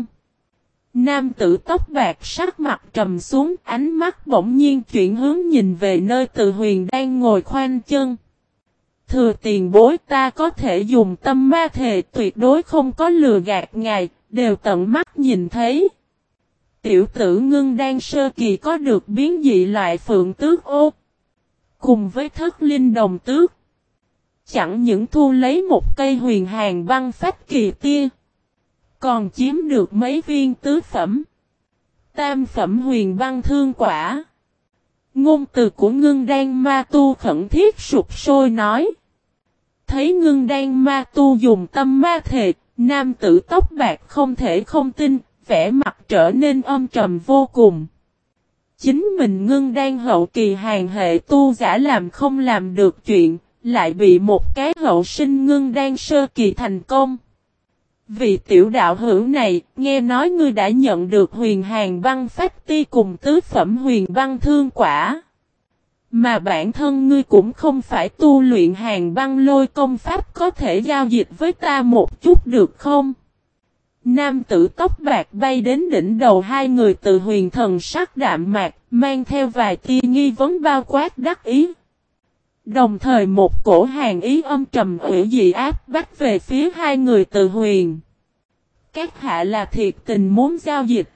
Nam tử tóc bạc sắc mặt trầm xuống, ánh mắt bỗng nhiên chuyển hướng nhìn về nơi Từ Huyền đang ngồi khoanh chân. Thừa tiền bối, ta có thể dùng tâm ma thề tuyệt đối không có lừa gạt ngài, đều tận mắt nhìn thấy. Tiểu tử ngưng đan sơ kỳ có được biến dị loại phượng tước ô, cùng với thất linh đồng tước. Chẳng những thu lấy một cây huyền hàn băng phách kỳ tia, còn chiếm được mấy viên tứ phẩm, tam phẩm huyền băng thương quả. Ngôn từ của ngưng đan ma tu khẩn thiết sụp sôi nói. Thấy ngưng đan ma tu dùng tâm ma thề, nam tử tóc bạc không thể không tin, vẻ mặt trở nên âm trầm vô cùng. Chính mình ngưng đan hậu kỳ hàn hệ tu giả làm không làm được chuyện, lại bị một cái hậu sinh ngưng đan sơ kỳ thành công. Vì tiểu đạo hữu này, nghe nói ngươi đã nhận được huyền hàn băng phách ti cùng tứ phẩm huyền băng thương quả. Mà bản thân ngươi cũng không phải tu luyện hàn băng lôi công pháp, có thể giao dịch với ta một chút được không? Nam tử tóc bạc bay đến đỉnh đầu hai người Từ Huyền, thần sắc đạm mạc, mang theo vài tia nghi vấn bao quát đắc ý. Đồng thời một cổ hàn ý âm trầm ủy dị áp bách về phía hai người Từ Huyền. Các hạ là thiệt tình muốn giao dịch,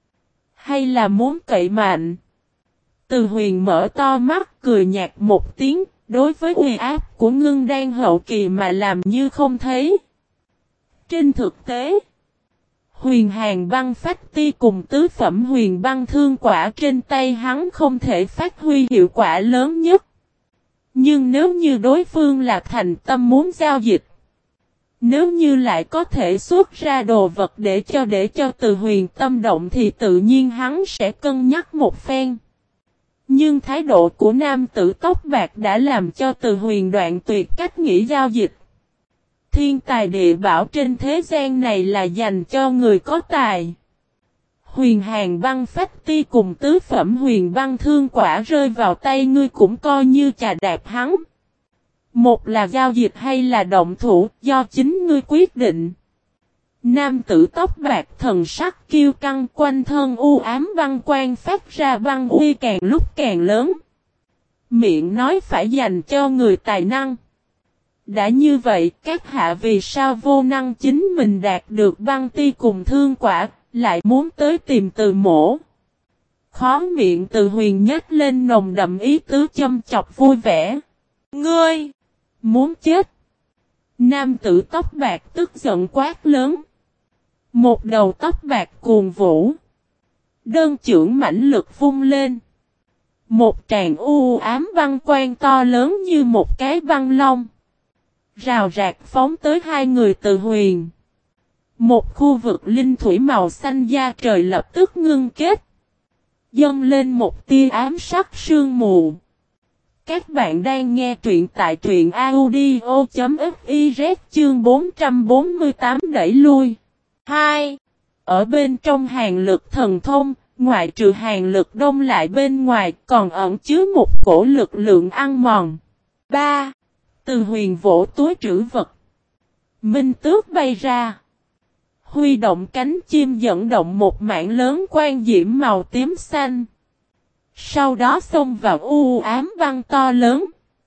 hay là muốn cậy mạnh? Từ Huyền mở to mắt cười nhạt một tiếng, đối với uy áp của ngưng đan hậu kỳ mà làm như không thấy. Trên thực tế, huyền hàn băng phách ti cùng tứ phẩm huyền băng thương quả trên tay hắn không thể phát huy hiệu quả lớn nhất. Nhưng nếu như đối phương là thành tâm muốn giao dịch, Nếu như lại có thể xuất ra đồ vật để cho để cho Từ Huyền tâm động thì tự nhiên hắn sẽ cân nhắc một phen. Nhưng thái độ của nam tử tóc bạc đã làm cho Từ Huyền đoạn tuyệt cách nghĩ giao dịch. Thiên tài địa bảo trên thế gian này là dành cho người có tài. Huyền hàng băng phách ti cùng tứ phẩm huyền băng thương quả rơi vào tay ngươi cũng coi như chà đạp hắn. Một là giao dịch hay là động thủ do chính ngươi quyết định. Nam tử tóc bạc thần sắc kiêu căng quanh thân u ám băng quan phát ra băng uy càng lúc càng lớn. Miệng nói phải dành cho người tài năng. Đã như vậy các hạ vì sao vô năng chính mình đạt được băng ti cùng thương quả lại muốn tới tìm Từ Mỗ. Khó miệng Từ Huyền nhếch lên nồng đậm ý tứ châm chọc vui vẻ. Ngươi! Muốn chết! Nam tử tóc bạc tức giận quát lớn. Một đầu tóc bạc cuồng vũ. Đơn chưởng mãnh lực vung lên. Một tràng u ám băng quan to lớn như một cái băng long. Rào rạc phóng tới hai người Từ Huyền. Một khu vực linh thủy màu xanh da trời lập tức ngưng kết. Dâng lên một tia ám sắc sương mù. Các bạn đang nghe truyện tại truyện audio.fiz chương bốn trăm bốn mươi tám đẩy lui. hai. Ở bên trong hàng lực thần thông, ngoại trừ hàng lực đông lại bên ngoài còn ẩn chứa một cổ lực lượng ăn mòn. ba. Từ Huyền vỗ túi trữ vật. Minh tước bay ra. Huy động cánh chim dẫn động một mảng lớn quang diễm màu tím xanh. Sau đó xông vào u ám băng to lớn.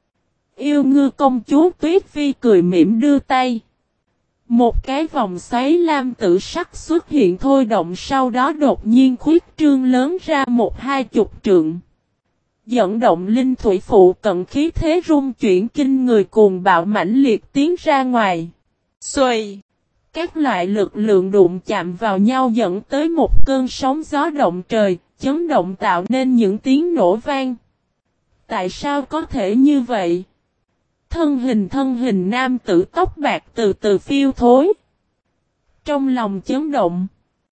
Yêu ngư công chúa Tuyết Vi cười mỉm đưa tay. Một cái vòng xoáy lam tử sắc xuất hiện thôi động sau đó đột nhiên khuyết trương lớn ra một hai chục trượng. Dẫn động linh thủy phụ cận khí thế rung chuyển kinh người cuồng bạo mãnh liệt tiến ra ngoài. Xuôi! Các loại lực lượng đụng chạm vào nhau dẫn tới một cơn sóng gió động trời, chấn động tạo nên những tiếng nổ vang. Tại sao có thể như vậy? Thân hình thân hình nam tử tóc bạc từ từ phiêu thối. Trong lòng chấn động.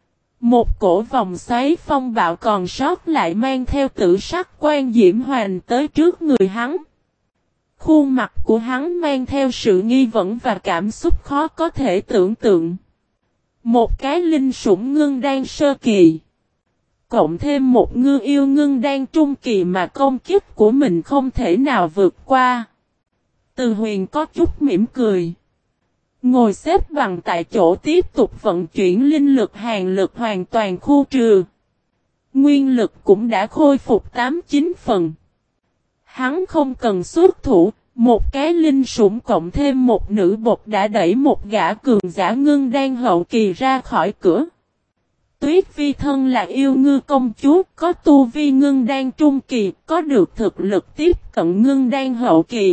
Một cổ vòng xoáy phong bạo còn sót lại mang theo tử sắc quan diễm hoàn tới trước người hắn. Khuôn mặt của hắn mang theo sự nghi vấn và cảm xúc khó có thể tưởng tượng. Một cái linh sủng ngưng đan sơ kỳ. Cộng thêm một ngư yêu ngưng đan trung kỳ mà công kích của mình không thể nào vượt qua. Từ Huyền có chút mỉm cười. Ngồi xếp bằng tại chỗ tiếp tục vận chuyển linh lực hàn lực hoàn toàn khu trừ. Nguyên lực cũng đã khôi phục tám chín phần. Hắn không cần xuất thủ, một cái linh sủng cộng thêm một nữ bột đã đẩy một gã cường giả ngưng đan hậu kỳ ra khỏi cửa. Tuyết Vi thân là yêu ngư công chúa, có tu vi ngưng đan trung kỳ, có được thực lực tiếp cận ngưng đan hậu kỳ.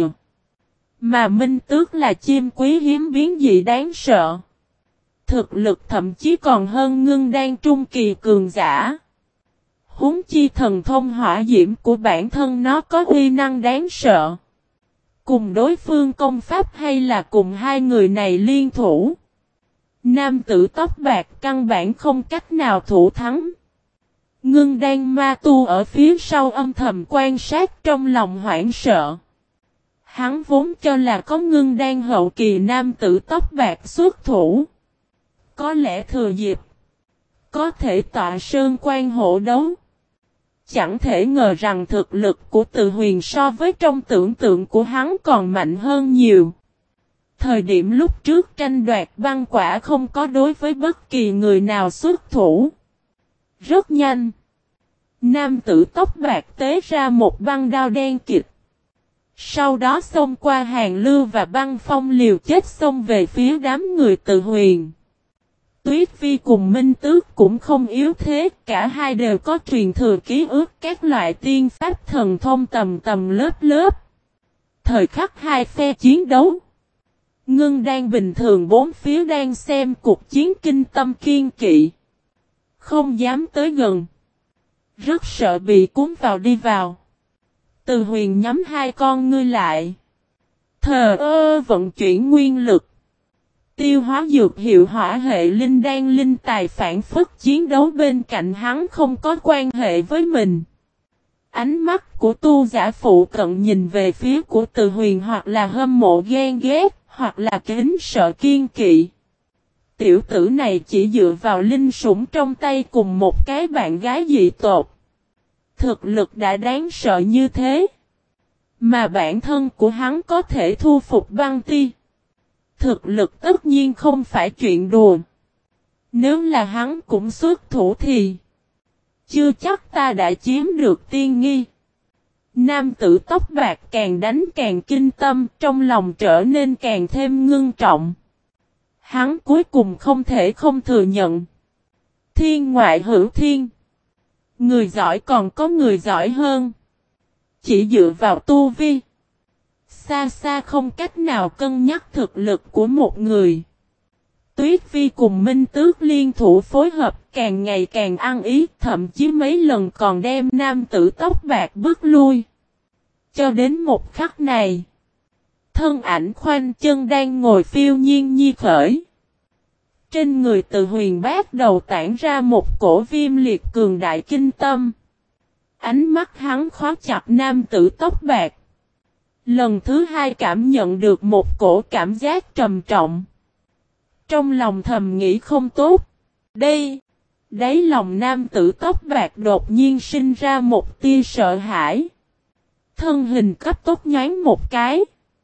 Mà Minh Tước là chim quý hiếm biến dị đáng sợ. Thực lực thậm chí còn hơn ngưng đan trung kỳ cường giả. Huống chi thần thông hỏa diễm của bản thân nó có uy năng đáng sợ. Cùng đối phương công pháp hay là cùng hai người này liên thủ. Nam tử tóc bạc căn bản không cách nào thủ thắng. Ngưng đan ma tu ở phía sau âm thầm quan sát trong lòng hoảng sợ. Hắn vốn cho là có ngưng đan hậu kỳ nam tử tóc bạc xuất thủ. Có lẽ thừa dịp. Có thể tọa sơn quan hộ đấu. Chẳng thể ngờ rằng thực lực của Từ Huyền so với trong tưởng tượng của hắn còn mạnh hơn nhiều. Thời điểm lúc trước tranh đoạt băng quả không có đối với bất kỳ người nào xuất thủ. Rất nhanh. Nam tử tóc bạc tế ra một băng đao đen kịt. Sau đó xông qua hàng lưu và băng phong liều chết xông về phía đám người Từ Huyền. Tuyết Vi cùng Minh Tước cũng không yếu thế, cả hai đều có truyền thừa ký ức các loại tiên pháp thần thông tầm tầm lớp lớp. Thời khắc hai phe chiến đấu. Ngưng đang bình thường bốn phía đang xem cuộc chiến kinh tâm kiên kỵ. Không dám tới gần. Rất sợ bị cuốn vào đi vào. Từ Huyền nhắm hai con ngươi lại. Thờ ơ vận chuyển nguyên lực. Tiêu hóa dược hiệu hỏa hệ linh đan linh tài phản phất chiến đấu bên cạnh hắn không có quan hệ với mình. Ánh mắt của tu giả phụ cận nhìn về phía của Từ Huyền hoặc là hâm mộ ghen ghét, hoặc là kính sợ kiên kỵ. Tiểu tử này chỉ dựa vào linh sủng trong tay cùng một cái bạn gái dị tột. Thực lực đã đáng sợ như thế. Mà bản thân của hắn có thể thu phục băng ti. Thực lực tất nhiên không phải chuyện đùa. Nếu là hắn cũng xuất thủ thì chưa chắc ta đã chiếm được tiên nghi. Nam tử tóc bạc càng đánh càng kinh tâm, trong lòng trở nên càng thêm ngưng trọng. Hắn cuối cùng không thể không thừa nhận. Thiên ngoại hữu thiên. Người giỏi còn có người giỏi hơn. Chỉ dựa vào tu vi. Xa xa không cách nào cân nhắc thực lực của một người. Tuyết Vi cùng Minh Tước liên thủ phối hợp càng ngày càng ăn ý, thậm chí mấy lần còn đem nam tử tóc bạc bước lui. Cho đến một khắc này, thân ảnh khoanh chân đang ngồi phiêu nhiên nhi khởi. Trên người Từ Huyền bắt đầu tản ra một cổ viêm liệt cường đại kinh tâm. Ánh mắt hắn khóa chặt nam tử tóc bạc. Lần thứ hai cảm nhận được một cổ cảm giác trầm trọng. Trong lòng thầm nghĩ không tốt. Đây, đáy lòng nam tử tóc bạc đột nhiên sinh ra một tia sợ hãi. Thân hình cấp tốc nhoáng một cái.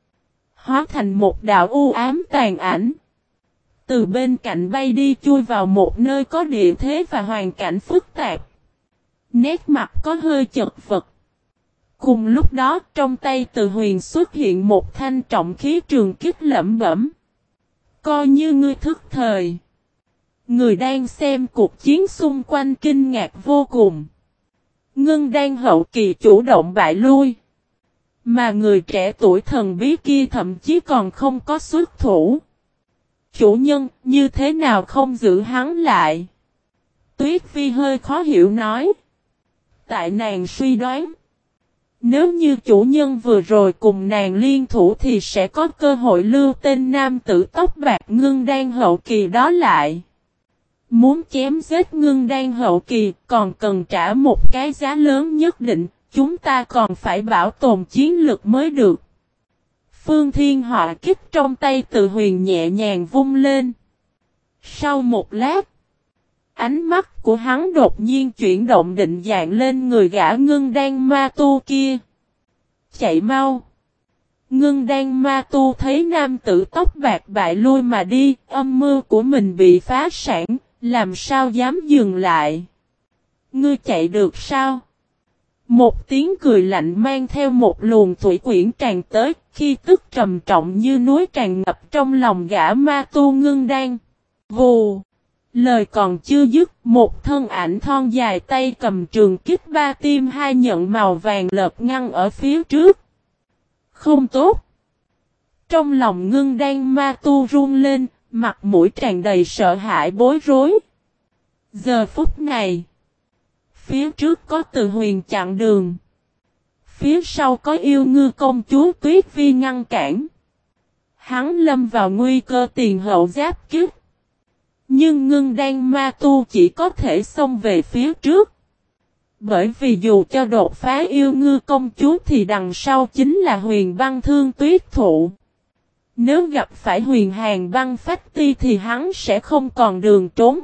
Hóa thành một đạo u ám tàn ảnh. Từ bên cạnh bay đi chui vào một nơi có địa thế và hoàn cảnh phức tạp. Nét mặt có hơi chật vật. Cùng lúc đó trong tay Từ Huyền xuất hiện một thanh trọng khí trường kích lẩm bẩm. Coi như ngươi thức thời. Người đang xem cuộc chiến xung quanh kinh ngạc vô cùng. Ngân đang hậu kỳ chủ động bại lui. Mà người trẻ tuổi thần bí kia thậm chí còn không có xuất thủ. Chủ nhân như thế nào không giữ hắn lại? Tuyết Vi hơi khó hiểu nói. Tại nàng suy đoán. Nếu như chủ nhân vừa rồi cùng nàng liên thủ thì sẽ có cơ hội lưu tên nam tử tóc bạc ngưng đan hậu kỳ đó lại. Muốn chém giết ngưng đan hậu kỳ còn cần trả một cái giá lớn nhất định, chúng ta còn phải bảo tồn chiến lực mới được. Phương Thiên Họa kích trong tay Từ Huyền nhẹ nhàng vung lên. Sau một lát, ánh mắt của hắn đột nhiên chuyển động định dạng lên người gã ngưng đan ma tu kia. Chạy mau! Ngưng đan ma tu thấy nam tử tóc bạc bại lui mà đi, âm mưu của mình bị phá sản, làm sao dám dừng lại? Ngươi chạy được sao? Một tiếng cười lạnh mang theo một luồng thủy quyển tràn tới, khi tức trầm trọng như núi tràn ngập trong lòng gã ma tu ngưng đan. Vù! Lời còn chưa dứt, một thân ảnh thon dài tay cầm trường kích ba tim hai nhận màu vàng lợp ngăn ở phía trước. Không tốt! Trong lòng ngưng đan ma tu run lên, mặt mũi tràn đầy sợ hãi bối rối. Giờ phút này, phía trước có Từ Huyền chặn đường. Phía sau có yêu ngư công chúa Tuyết Vi ngăn cản. Hắn lâm vào nguy cơ tiền hậu giáp kích. Nhưng ngưng đan ma tu chỉ có thể xông về phía trước. Bởi vì dù cho đột phá yêu ngư công chúa thì đằng sau chính là huyền băng thương tuyết thụ. Nếu gặp phải huyền hàng băng phách ti thì hắn sẽ không còn đường trốn.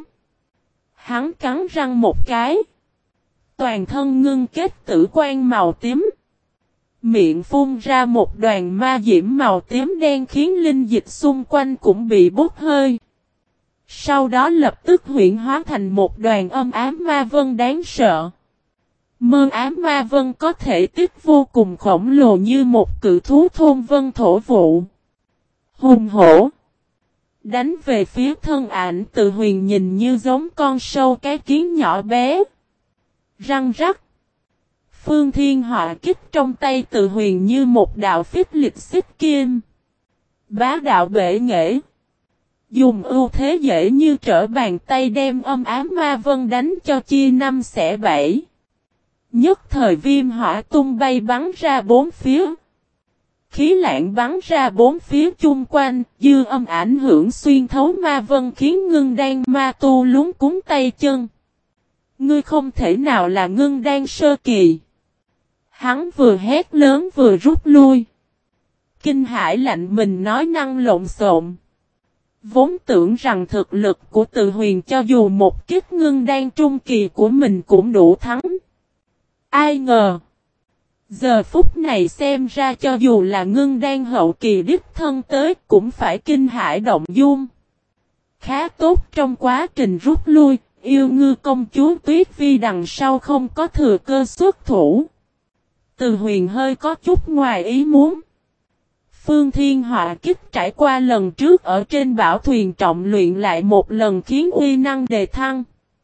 Hắn cắn răng một cái. Toàn thân ngưng kết tử quan màu tím. Miệng phun ra một đoàn ma diễm màu tím đen khiến linh dịch xung quanh cũng bị bốc hơi. Sau đó lập tức huyễn hóa thành một đoàn âm ám ma vân đáng sợ. Mơ ám ma vân có thể tích vô cùng khổng lồ như một cự thú thôn vân thổ vụ. Hùng hổ. Đánh về phía thân ảnh Từ Huyền nhìn như giống con sâu cái kiến nhỏ bé. Răng rắc. Phương Thiên Họa kích trong tay Từ Huyền như một đạo phích lịch xích kim. Bá đạo bể nghệ. Dùng ưu thế dễ như trở bàn tay đem âm ám ma vân đánh cho chia năm xẻ bảy. Nhất thời viêm hỏa tung bay bắn ra bốn phía. khí lạng bắn ra bốn phía chung quanh, dư âm ảnh hưởng xuyên thấu ma vân khiến ngưng đan ma tu luống cuống tay chân. Ngươi không thể nào là ngưng đan sơ kỳ. Hắn vừa hét lớn vừa rút lui. Kinh hãi lạnh mình nói năng lộn xộn. Vốn tưởng rằng thực lực của Từ Huyền cho dù một kích ngưng đan trung kỳ của mình cũng đủ thắng. Ai ngờ. Giờ phút này xem ra cho dù là ngưng đan hậu kỳ đích thân tới cũng phải kinh hãi động dung. Khá tốt trong quá trình rút lui, yêu ngư công chúa Tuyết Vi đằng sau không có thừa cơ xuất thủ. Từ Huyền hơi có chút ngoài ý muốn. Phương Thiên Họa kích trải qua lần trước ở trên bảo thuyền trọng luyện lại một lần khiến uy năng đề thăng.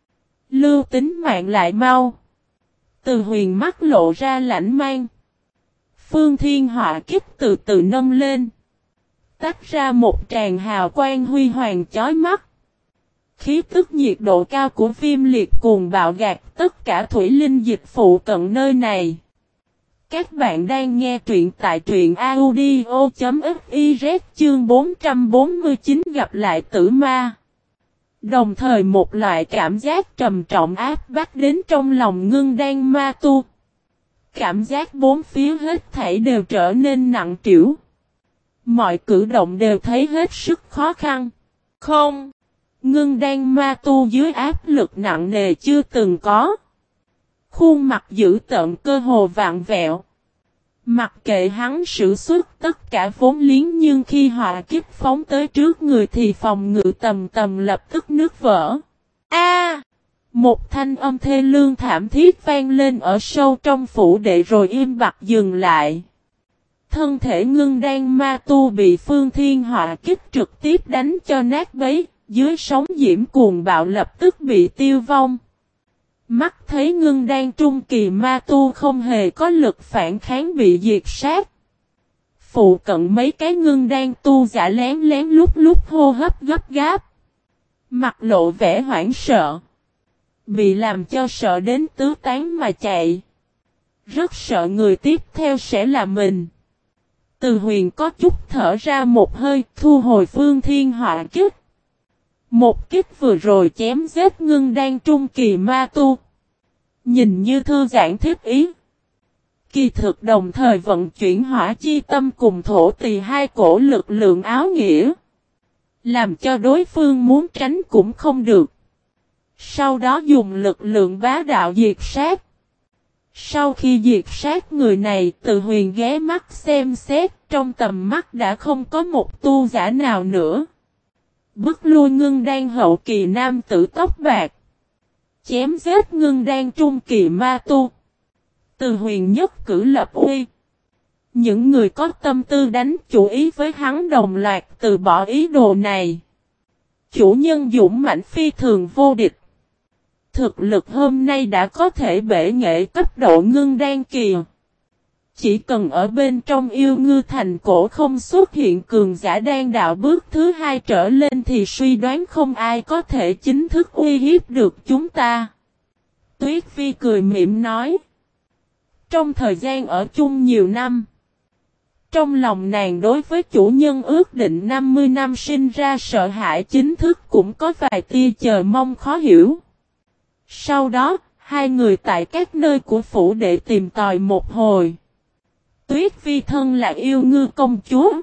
Lưu tính mạng lại mau. Từ Huyền mắt lộ ra lãnh mang. Phương Thiên Họa kích từ từ nâng lên. Tách ra một tràng hào quang huy hoàng chói mắt. Khí tức nhiệt độ cao của viêm liệt cuồng bạo gạt tất cả thủy linh dịch phụ cận nơi này. Các bạn đang nghe truyện tại truyện audio.fiz chương bốn trăm bốn mươi chín gặp lại tử ma. Đồng thời một loại cảm giác trầm trọng áp bách đến trong lòng ngưng đan ma tu. Cảm giác bốn phía hết thảy đều trở nên nặng trĩu. Mọi cử động đều thấy hết sức khó khăn. Không, ngưng đan ma tu dưới áp lực nặng nề chưa từng có. Khuôn mặt dữ tợn cơ hồ vặn vẹo. Mặc kệ hắn sử xuất tất cả vốn liếng nhưng khi họa kiếp phóng tới trước người thì phòng ngự tầm tầm lập tức nứt vỡ. A! Một thanh âm thê lương thảm thiết vang lên ở sâu trong phủ đệ rồi im bặt dừng lại. Thân thể ngưng đan ma tu bị Phương Thiên họa kích trực tiếp đánh cho nát bấy, dưới sóng diễm cuồng bạo lập tức bị tiêu vong. Mắt thấy ngưng đan trung kỳ ma tu không hề có lực phản kháng bị diệt sát. Phụ cận mấy cái ngưng đan tu giả lén lén lúc lúc hô hấp gấp gáp. Mặt lộ vẻ hoảng sợ. Bị làm cho sợ đến tứ tán mà chạy. Rất sợ người tiếp theo sẽ là mình. Từ Huyền có chút thở ra một hơi thu hồi Phương Thiên họa kích. Một kích vừa rồi chém giết ngưng đan trung kỳ ma tu. Nhìn như thư giãn thiết ý. Kỳ thực đồng thời vận chuyển hỏa chi tâm cùng thổ tỳ hai cổ lực lượng áo nghĩa. Làm cho đối phương muốn tránh cũng không được. Sau đó dùng lực lượng bá đạo diệt sát. Sau khi diệt sát người này, Từ Huyền ghé mắt xem xét, trong tầm mắt đã không có một tu giả nào nữa. Bức lui ngưng đan hậu kỳ nam tử tóc bạc. Chém giết ngưng đan trung kỳ ma tu. Từ Huyền nhất cử lập uy. Những người có tâm tư đánh chủ ý với hắn đồng loạt từ bỏ ý đồ này. Chủ nhân dũng mãnh phi thường vô địch. Thực lực hôm nay đã có thể bể nghệ cấp độ ngưng đan kỳ. Chỉ cần ở bên trong yêu ngư thành cổ không xuất hiện cường giả đan đạo bước thứ hai trở lên thì suy đoán không ai có thể chính thức uy hiếp được chúng ta. Tuyết Vi cười mỉm nói. Trong thời gian ở chung nhiều năm. Trong lòng nàng đối với chủ nhân ước định năm mươi năm sinh ra sợ hãi chính thức cũng có vài tia chờ mong khó hiểu. Sau đó, hai người tại các nơi của phủ để tìm tòi một hồi. Tuyết Vi thân là yêu ngư công chúa.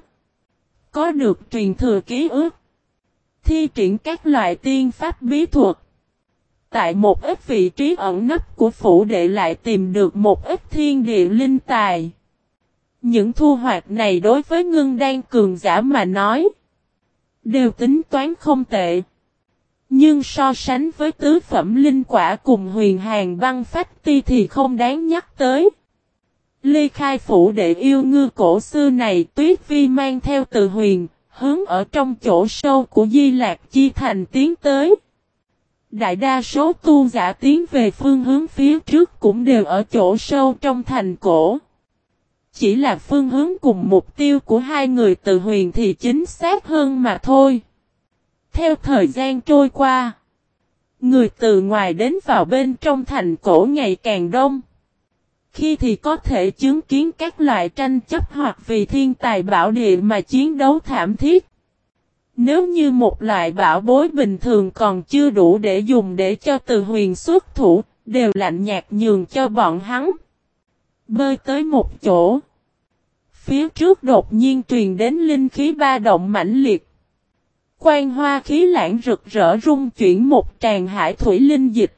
Có được truyền thừa ký ức. Thi triển các loại tiên pháp bí thuật. Tại một ít vị trí ẩn nấp của phủ đệ lại tìm được một ít thiên địa linh tài. Những thu hoạch này đối với ngưng đan cường giả mà nói. Đều tính toán không tệ. Nhưng so sánh với tứ phẩm linh quả cùng huyền hàng băng phách ti thì không đáng nhắc tới. Ly khai phủ đệ yêu ngư cổ xưa này Tuyết Vi mang theo Từ Huyền, hướng ở trong chỗ sâu của Di Lạc Chi Thành tiến tới. Đại đa số tu giả tiến về phương hướng phía trước cũng đều ở chỗ sâu trong thành cổ. Chỉ là phương hướng cùng mục tiêu của hai người Từ Huyền thì chính xác hơn mà thôi. Theo thời gian trôi qua, người từ ngoài đến vào bên trong thành cổ ngày càng đông. Khi thì có thể chứng kiến các loại tranh chấp hoặc vì thiên tài bảo địa mà chiến đấu thảm thiết. Nếu như một loại bảo bối bình thường còn chưa đủ để dùng để cho Từ Huyền xuất thủ, đều lạnh nhạt nhường cho bọn hắn. Bơi tới một chỗ. Phía trước đột nhiên truyền đến linh khí ba động mãnh liệt. Quang hoa khí lãng rực rỡ rung chuyển một tràng hải thủy linh dịch.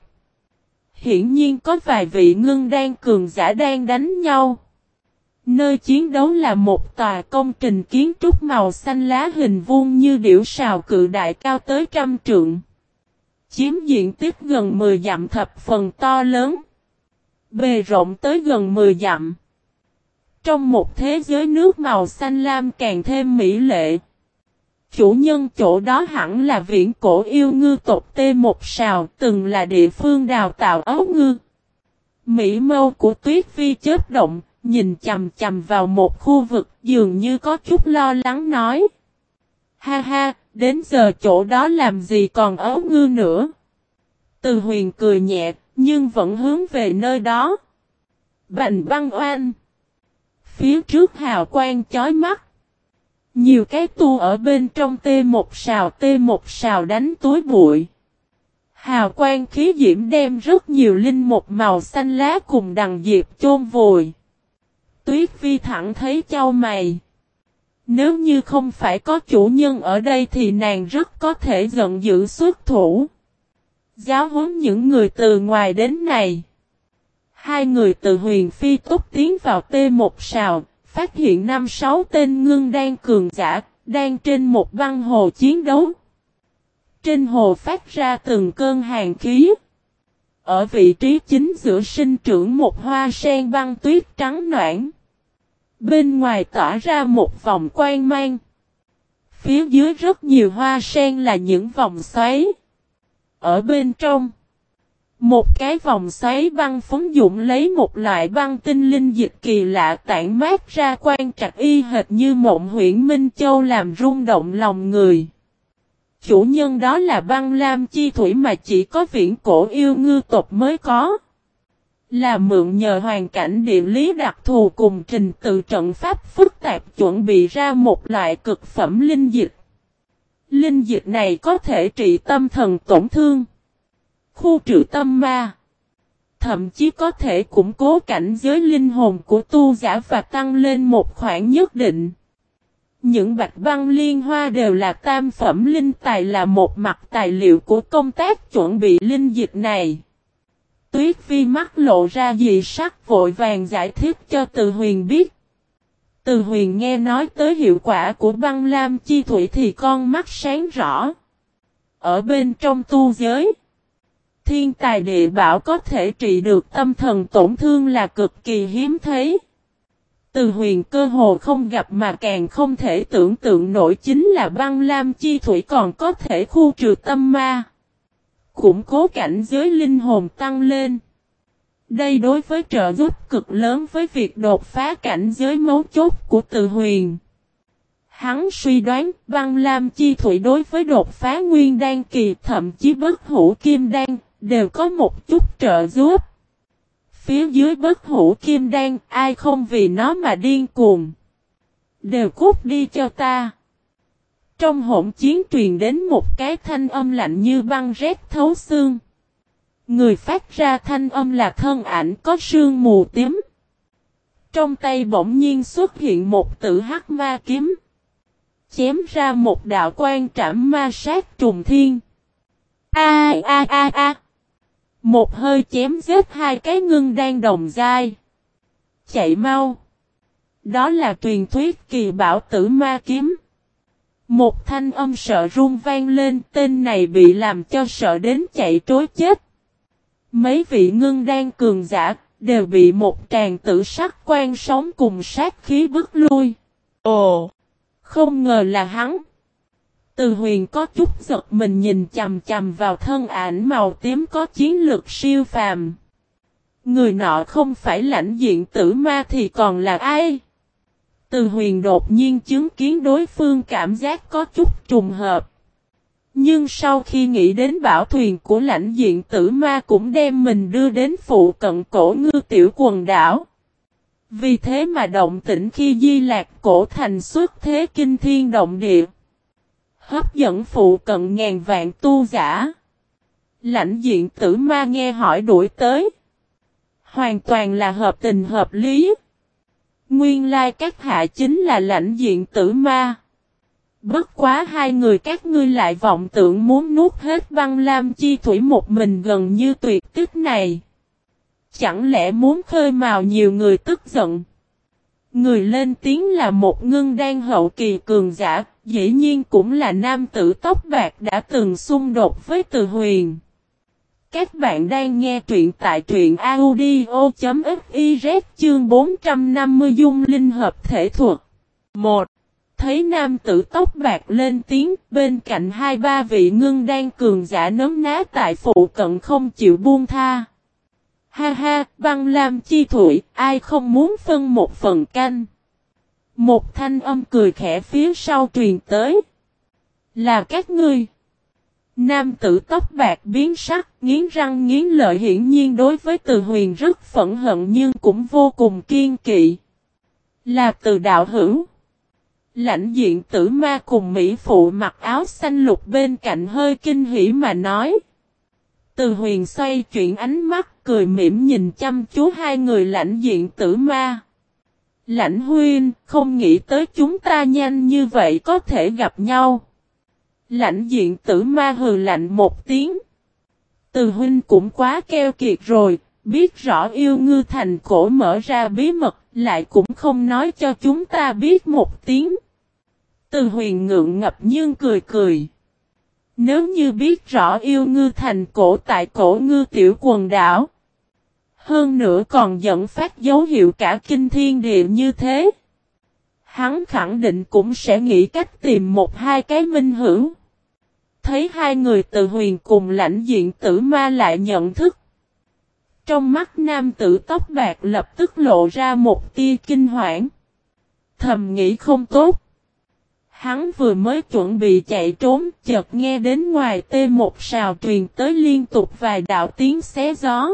Hiển nhiên có vài vị ngưng đan cường giả đang đánh nhau. Nơi chiến đấu là một tòa công trình kiến trúc màu xanh lá hình vuông như điểu sào cự đại cao tới trăm trượng. Chiếm diện tích gần mười dặm thập phần to lớn. Bề rộng tới gần mười dặm. Trong một thế giới nước màu xanh lam càng thêm mỹ lệ. Chủ nhân chỗ đó hẳn là viễn cổ yêu ngư tộc T một Sào, từng là địa phương đào tạo ấu ngư. Mỹ mâu của Tuyết Vi chớp động, nhìn chằm chằm vào một khu vực dường như có chút lo lắng nói. Ha ha, đến giờ chỗ đó làm gì còn ấu ngư nữa. Từ Huyền cười nhẹ, nhưng vẫn hướng về nơi đó. Bành băng oan. Phía trước hào quang chói mắt. Nhiều cái tu ở bên trong T một Sào T một Sào đánh túi bụi. Hào quang khí diễm đem rất nhiều linh một màu xanh lá cùng đằng diệp chôn vùi. Tuyết Vi thẳng thấy chau mày. Nếu như không phải có chủ nhân ở đây thì nàng rất có thể giận dữ xuất thủ. Giáo huấn những người từ ngoài đến này. Hai người từ Huyền Phi túc tiến vào T một Sào, phát hiện năm sáu tên ngưng đan cường giả, đang trên một băng hồ chiến đấu. Trên hồ phát ra từng cơn hàn khí. Ở vị trí chính giữa sinh trưởng một hoa sen băng tuyết trắng noãn. Bên ngoài tỏa ra một vòng quang mang. Phía dưới rất nhiều hoa sen là những vòng xoáy. Ở bên trong, một cái vòng xoáy băng phấn dụng lấy một loại băng tinh linh dịch kỳ lạ tản mát ra quang trạch y hệt như mộng huyễn Minh Châu làm rung động lòng người. Chủ nhân đó là băng lam chi thủy mà chỉ có viễn cổ yêu ngư tộc mới có. Là mượn nhờ hoàn cảnh địa lý đặc thù cùng trình tự trận pháp phức tạp chuẩn bị ra một loại cực phẩm linh dịch. Linh dịch này có thể trị tâm thần tổn thương, khu trừ tâm ma, thậm chí có thể củng cố cảnh giới linh hồn của tu giả và tăng lên một khoản nhất định. Những bạch băng liên hoa đều là tam phẩm linh tài, là một mặt tài liệu của công tác chuẩn bị linh dịch này. Tuyết Vi mắt lộ ra dị sắc vội vàng giải thích cho Từ Huyền biết. Từ Huyền nghe nói tới hiệu quả của băng lam chi thủy thì con mắt sáng rõ. Ở bên trong tu giới, thiên tài địa bảo có thể trị được tâm thần tổn thương là cực kỳ hiếm thấy. Từ Huyền cơ hồ không gặp mà càng không thể tưởng tượng nổi chính là băng lam chi thủy còn có thể khu trừ tâm ma, củng cố cảnh giới linh hồn tăng lên. Đây đối với trợ giúp cực lớn với việc đột phá cảnh giới mấu chốt của Từ Huyền. Hắn suy đoán băng lam chi thủy đối với đột phá nguyên đan kỳ thậm chí bất hủ kim đan đều có một chút trợ giúp. Phía dưới bất hủ kim đan ai không vì nó mà điên cuồng. Đều cút đi cho ta. Trong hỗn chiến truyền đến một cái thanh âm lạnh như băng rét thấu xương. Người phát ra thanh âm là thân ảnh có sương mù tím. Trong tay bỗng nhiên xuất hiện một tử hắc ma kiếm. Chém ra một đạo quan trảm ma sát trùng thiên. A a a a. Một hơi chém giết hai cái ngưng đan đồng giai. Chạy mau. Đó là truyền thuyết kỳ bảo tử ma kiếm. Một thanh âm sợ run vang lên, tên này bị làm cho sợ đến chạy trối chết. Mấy vị ngưng đan cường giả đều bị một tràng tử sắc quan sống cùng sát khí bức lui. Ồ, không ngờ là hắn. Từ Huyền có chút giật mình nhìn chằm chằm vào thân ảnh màu tím có chiến lực siêu phàm. Người nọ không phải lãnh diện tử ma thì còn là ai? Từ Huyền đột nhiên chứng kiến đối phương cảm giác có chút trùng hợp. Nhưng sau khi nghĩ đến bảo thuyền của lãnh diện tử ma cũng đem mình đưa đến phụ cận cổ ngư tiểu quần đảo. Vì thế mà động tĩnh khi Di Lạc cổ thành xuất thế kinh thiên động địa. Hấp dẫn phụ cận ngàn vạn tu giả. Lãnh diện tử ma nghe hỏi đuổi tới. Hoàn toàn là hợp tình hợp lý. Nguyên lai các hạ chính là lãnh diện tử ma. Bất quá hai người các ngươi lại vọng tưởng muốn nuốt hết băng lam chi thủy một mình gần như tuyệt tích này. Chẳng lẽ muốn khơi mào nhiều người tức giận. Người lên tiếng là một ngưng đan hậu kỳ cường giả, dĩ nhiên cũng là nam tử tóc bạc đã từng xung đột với Từ Huyền. Các bạn đang nghe truyện tại truyện audio.fiz chương bốn trăm năm mươi dung linh hợp thể thuật. một. Thấy nam tử tóc bạc lên tiếng, bên cạnh hai ba vị ngưng đan cường giả nấm ná tại phụ cận không chịu buông tha. Ha ha, băng lam chi thủy, ai không muốn phân một phần canh. Một thanh âm cười khẽ phía sau truyền tới. Là các ngươi. Nam tử tóc bạc biến sắc, nghiến răng nghiến lợi, hiển nhiên đối với Từ Huyền rất phẫn hận nhưng cũng vô cùng kiên kỵ. Là Từ đạo hữu. Lãnh diện tử ma cùng mỹ phụ mặc áo xanh lục bên cạnh hơi kinh hỉ mà nói. Từ Huyền xoay chuyển ánh mắt cười mỉm nhìn chăm chú hai người lãnh diện tử ma. Lãnh huynh, không nghĩ tới chúng ta nhanh như vậy có thể gặp nhau. Lãnh diện tử ma hừ lạnh một tiếng. Từ huynh cũng quá keo kiệt rồi, biết rõ yêu ngư thành cổ mở ra bí mật, lại cũng không nói cho chúng ta biết một tiếng. Từ Huyền ngượng ngập nhưng cười cười. Nếu như biết rõ yêu ngư thành cổ tại cổ ngư tiểu quần đảo. Hơn nữa còn dẫn phát dấu hiệu cả kinh thiên địa như thế. Hắn khẳng định cũng sẽ nghĩ cách tìm một hai cái minh hữu. Thấy hai người Từ Huyền cùng lãnh diện tử ma lại nhận thức. Trong mắt nam tử tóc bạc lập tức lộ ra một tia kinh hoảng. Thầm nghĩ không tốt. Hắn vừa mới chuẩn bị chạy trốn, chợt nghe đến ngoài tê một sào truyền tới liên tục vài đạo tiếng xé gió.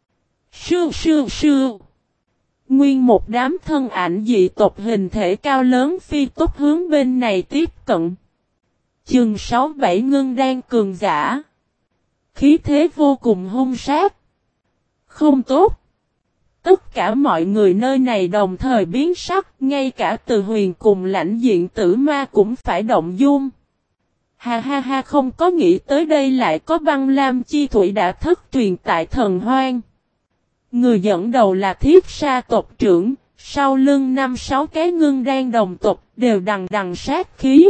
Sư sư sư. Nguyên một đám thân ảnh dị tộc hình thể cao lớn phi tốc hướng bên này tiếp cận. Chừng sáu bảy ngưng đan cường giả. Khí thế vô cùng hung sát. Không tốt. Tất cả mọi người nơi này đồng thời biến sắc, ngay cả Từ Huyền cùng lãnh diện tử ma cũng phải động dung. Ha ha ha, không có nghĩ tới đây lại có băng lam chi thủy đã thất truyền tại thần hoang. Người dẫn đầu là Thiết Sa tộc trưởng, sau lưng năm sáu cái ngưng đan đồng tộc đều đằng đằng sát khí.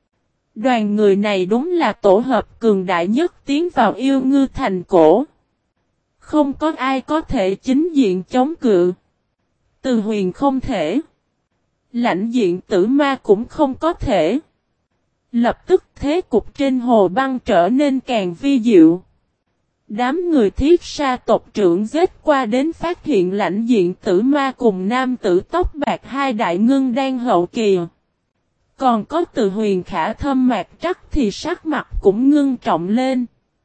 Đoàn người này đúng là tổ hợp cường đại nhất tiến vào yêu ngư thành cổ. Không có ai có thể chính diện chống cự. Từ Huyền không thể. Lãnh diện tử ma cũng không có thể. Lập tức thế cục trên hồ băng trở nên càng vi diệu. Đám người Thiết Sa tộc trưởng giết qua đến phát hiện lãnh diện tử ma cùng nam tử tóc bạc hai đại ngưng đang hậu kỳ. Còn có Từ Huyền khả thâm mạc trắc thì sắc mặt cũng ngưng trọng lên.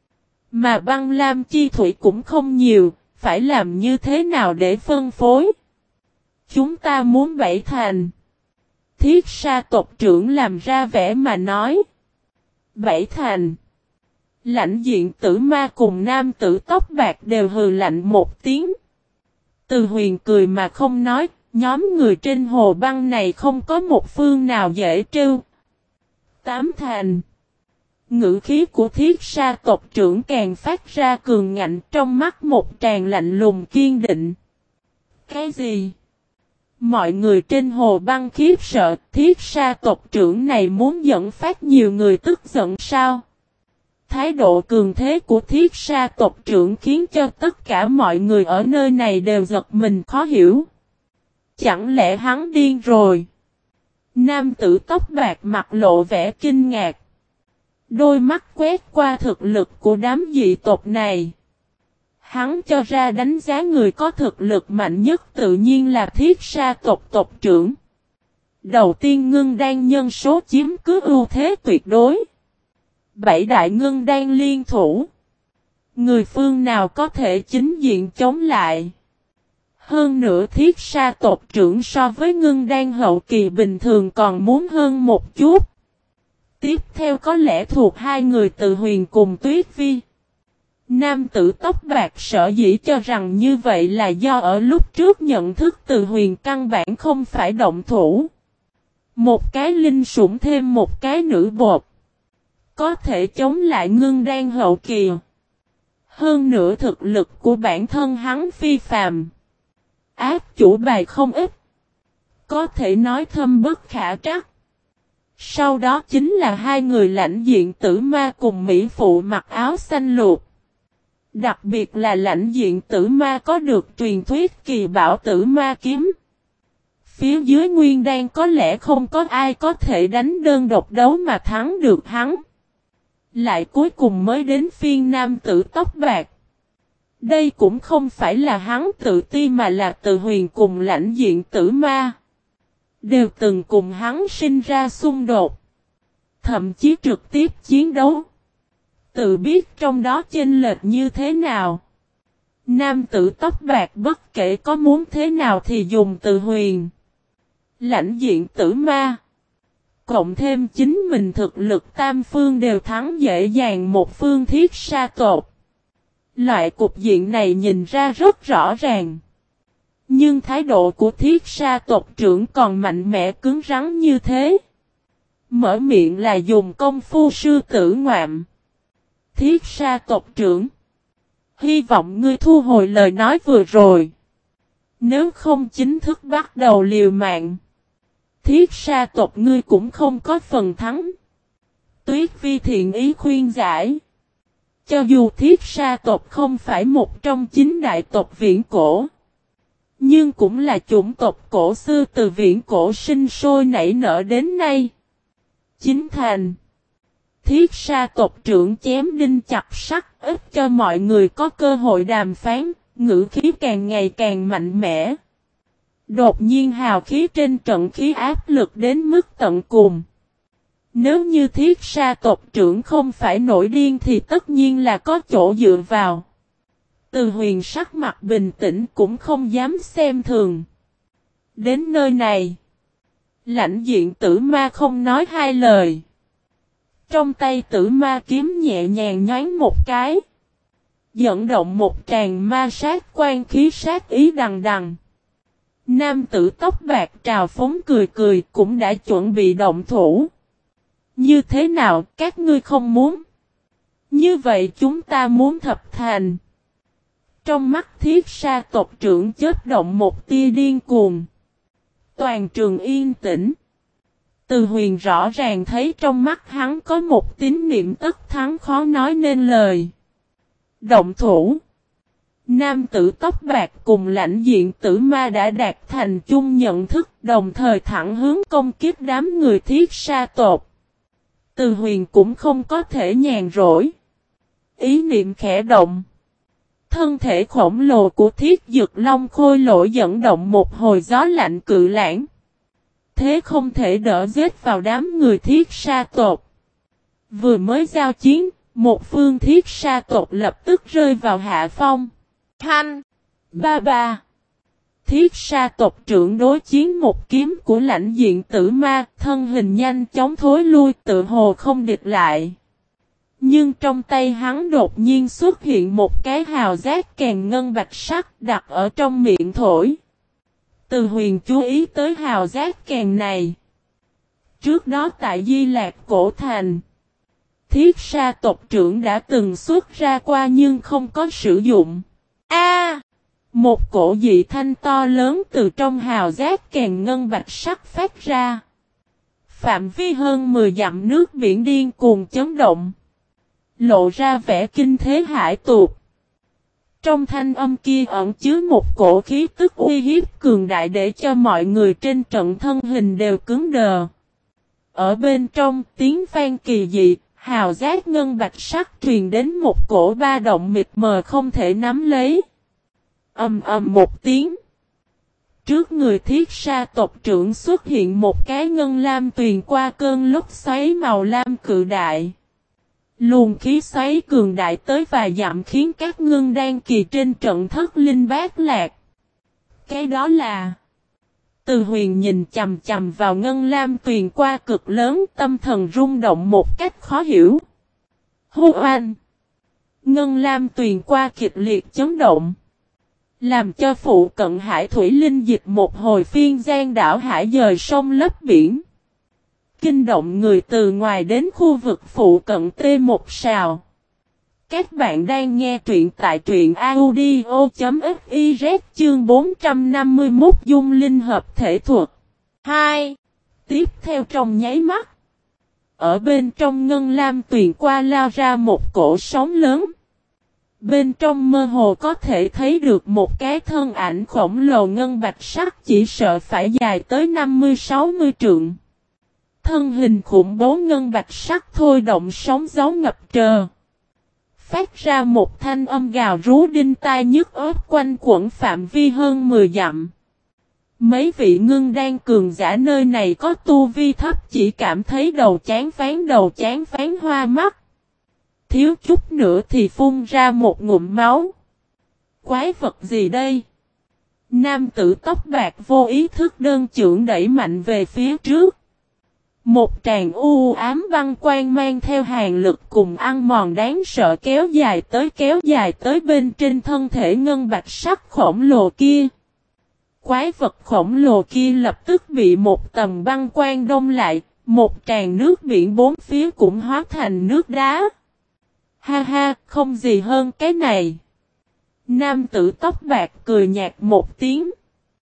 Mà băng lam chi thủy cũng không nhiều, phải làm như thế nào để phân phối? Chúng ta muốn bảy thành. Thiết Sa tộc trưởng làm ra vẻ mà nói. Bảy thành. Lãnh diện tử ma cùng nam tử tóc bạc đều hừ lạnh một tiếng. Từ Huyền cười mà không nói, nhóm người trên hồ băng này không có một phương nào dễ trêu. Tám thành. Ngữ khí của Thiết Sa tộc trưởng càng phát ra cường ngạnh, trong mắt một tràn lạnh lùng kiên định. Cái gì? Mọi người trên hồ băng khiếp sợ, Thiết Sa tộc trưởng này muốn dẫn phát nhiều người tức giận sao? Thái độ cường thế của Thiết Sa tộc trưởng khiến cho tất cả mọi người ở nơi này đều giật mình khó hiểu. Chẳng lẽ hắn điên rồi? Nam tử tóc bạc mặt lộ vẻ kinh ngạc. Đôi mắt quét qua thực lực của đám dị tộc này. Hắn cho ra đánh giá người có thực lực mạnh nhất tự nhiên là Thiết Sa tộc tộc trưởng. Đầu tiên ngưng đan nhân số chiếm cứ ưu thế tuyệt đối. Bảy đại ngân đan liên thủ. Người phương nào có thể chính diện chống lại. Hơn nữa thiết sa tộc trưởng so với ngân đan hậu kỳ bình thường còn muốn hơn một chút. Tiếp theo có lẽ thuộc hai người Từ Huyền cùng Tuyết Vi. Nam tử tóc bạc sở dĩ cho rằng như vậy là do ở lúc trước nhận thức Từ Huyền căn bản không phải động thủ. Một cái linh sủng thêm một cái nữ bột. Có thể chống lại ngân đan hậu kỳ. Hơn nữa thực lực của bản thân hắn phi phàm. Ác chủ bài không ít. Có thể nói thâm bất khả trắc. Sau đó chính là hai người lãnh diện tử ma cùng Mỹ phụ mặc áo xanh luộc. Đặc biệt là lãnh diện tử ma có được truyền thuyết kỳ bảo tử ma kiếm. Phía dưới nguyên đan có lẽ không có ai có thể đánh đơn độc đấu mà thắng được hắn. Lại cuối cùng mới đến phiên nam tử tóc bạc. Đây cũng không phải là hắn tự ti mà là Từ Huyền cùng lãnh diện tử ma. Đều từng cùng hắn sinh ra xung đột. Thậm chí trực tiếp chiến đấu. Tự biết trong đó chênh lệch như thế nào. Nam tử tóc bạc bất kể có muốn thế nào thì dùng Từ Huyền. Lãnh diện tử ma. Cộng thêm chính mình thực lực tam phương đều thắng dễ dàng một phương thiết sa tộc. Loại cục diện này nhìn ra rất rõ ràng. Nhưng thái độ của thiết sa tộc trưởng còn mạnh mẽ cứng rắn như thế. Mở miệng là dùng công phu sư tử ngoạm. Thiết sa tộc trưởng. Hy vọng ngươi thu hồi lời nói vừa rồi. Nếu không chính thức bắt đầu liều mạng. Thiết sa tộc ngươi cũng không có phần thắng. Tuyết Vi thiện ý khuyên giải. Cho dù thiết sa tộc không phải một trong chín đại tộc viễn cổ. Nhưng cũng là chủng tộc cổ xưa từ viễn cổ sinh sôi nảy nở đến nay. Chính thành. Thiết sa tộc trưởng chém đinh chặt sắt ít cho mọi người có cơ hội đàm phán, ngữ khí càng ngày càng mạnh mẽ. Đột nhiên hào khí trên trận khí áp lực đến mức tận cùng. Nếu như thiết sa tộc trưởng không phải nổi điên thì tất nhiên là có chỗ dựa vào. Từ Huyền sắc mặt bình tĩnh cũng không dám xem thường. Đến nơi này. Lãnh diện tử ma không nói hai lời. Trong tay tử ma kiếm nhẹ nhàng nhoáng một cái. Dẫn động một tràng ma sát quan khí sát ý đằng đằng. Nam tử tóc bạc trào phóng cười cười cũng đã chuẩn bị động thủ. Như thế nào các ngươi không muốn? Như vậy chúng ta muốn thập thành. Trong mắt thiết sa tộc trưởng chớp động một tia điên cuồng. Toàn trường yên tĩnh. Từ Huyền rõ ràng thấy trong mắt hắn có một tín niệm tất thắng khó nói nên lời. Động thủ. Nam tử tóc bạc cùng lãnh diện tử ma đã đạt thành chung nhận thức đồng thời thẳng hướng công kiếp đám người thiết sa tộc. Từ Huyền cũng không có thể nhàn rỗi. Ý niệm khẽ động. Thân thể khổng lồ của thiết dực long khôi lỗi dẫn động một hồi gió lạnh cự lãng. Thế không thể đỡ giết vào đám người thiết sa tộc. Vừa mới giao chiến, một phương thiết sa tộc lập tức rơi vào hạ phong. Thanh! Ba ba! Thiết sa tộc trưởng đối chiến một kiếm của lãnh diện tử ma, thân hình nhanh chóng thối lui tự hồ không địch lại. Nhưng trong tay hắn đột nhiên xuất hiện một cái hào giác kèn ngân bạch sắc đặt ở trong miệng thổi. Từ Huyền chú ý tới hào giác kèn này. Trước đó tại Di Lạc Cổ Thành, thiết sa tộc trưởng đã từng xuất ra qua nhưng không có sử dụng. A! Một cổ dị thanh to lớn từ trong hào giác kèn ngân bạch sắc phát ra. Phạm vi hơn mười dặm nước biển điên cuồng chấn động. Lộ ra vẻ kinh thế hải tuột. Trong thanh âm kia ẩn chứa một cổ khí tức uy hiếp cường đại để cho mọi người trên trận thân hình đều cứng đờ. Ở bên trong tiếng vang kỳ dị, hào giác ngân bạch sắc truyền đến một cổ ba động mịt mờ không thể nắm lấy. Ầm ầm một tiếng. Trước người thiết sa tộc trưởng xuất hiện một cái ngân lam tuyền qua cơn lốc xoáy màu lam cự đại. Luồng khí xoáy cường đại tới vài dặm khiến các ngưng đan kỳ trên trận thất linh bát lạc. Cái đó là... Từ Huyền nhìn chầm chầm vào ngân lam tuyền qua cực lớn, tâm thần rung động một cách khó hiểu. Hô oanh! Ngân lam tuyền qua kịch liệt chấn động. Làm cho phụ cận hải thủy linh dịch một hồi phiên gian đảo hải dời sông lấp biển. Kinh động người từ ngoài đến khu vực phụ cận tê một sào. Các bạn đang nghe truyện tại truyện audio.fiz chương bốn trăm năm mươi mốt dung linh hợp thể thuật. hai. Tiếp theo trong nháy mắt. Ở bên trong ngân lam tuyền qua lao ra một cổ sóng lớn. Bên trong mơ hồ có thể thấy được một cái thân ảnh khổng lồ ngân bạch sắc chỉ sợ phải dài tới năm mươi sáu mươi trượng. Thân hình khủng bố ngân bạch sắc thôi động sóng gió ngập trời. Phát ra một thanh âm gào rú đinh tai nhức óc quanh quẩn phạm vi hơn mười dặm. Mấy vị ngưng đan cường giả nơi này có tu vi thấp chỉ cảm thấy đầu chán phán đầu chán phán hoa mắt. Thiếu chút nữa thì phun ra một ngụm máu. Quái vật gì đây? Nam tử tóc bạc vô ý thức đơn chưởng đẩy mạnh về phía trước. Một tràng u ám băng quang mang theo hàn lực cùng ăn mòn đáng sợ kéo dài tới kéo dài tới bên trên thân thể ngân bạch sắc khổng lồ kia. Quái vật khổng lồ kia lập tức bị một tầng băng quang đông lại, một tràng nước biển bốn phía cũng hóa thành nước đá. Ha ha, không gì hơn cái này. Nam tử tóc bạc cười nhạt một tiếng.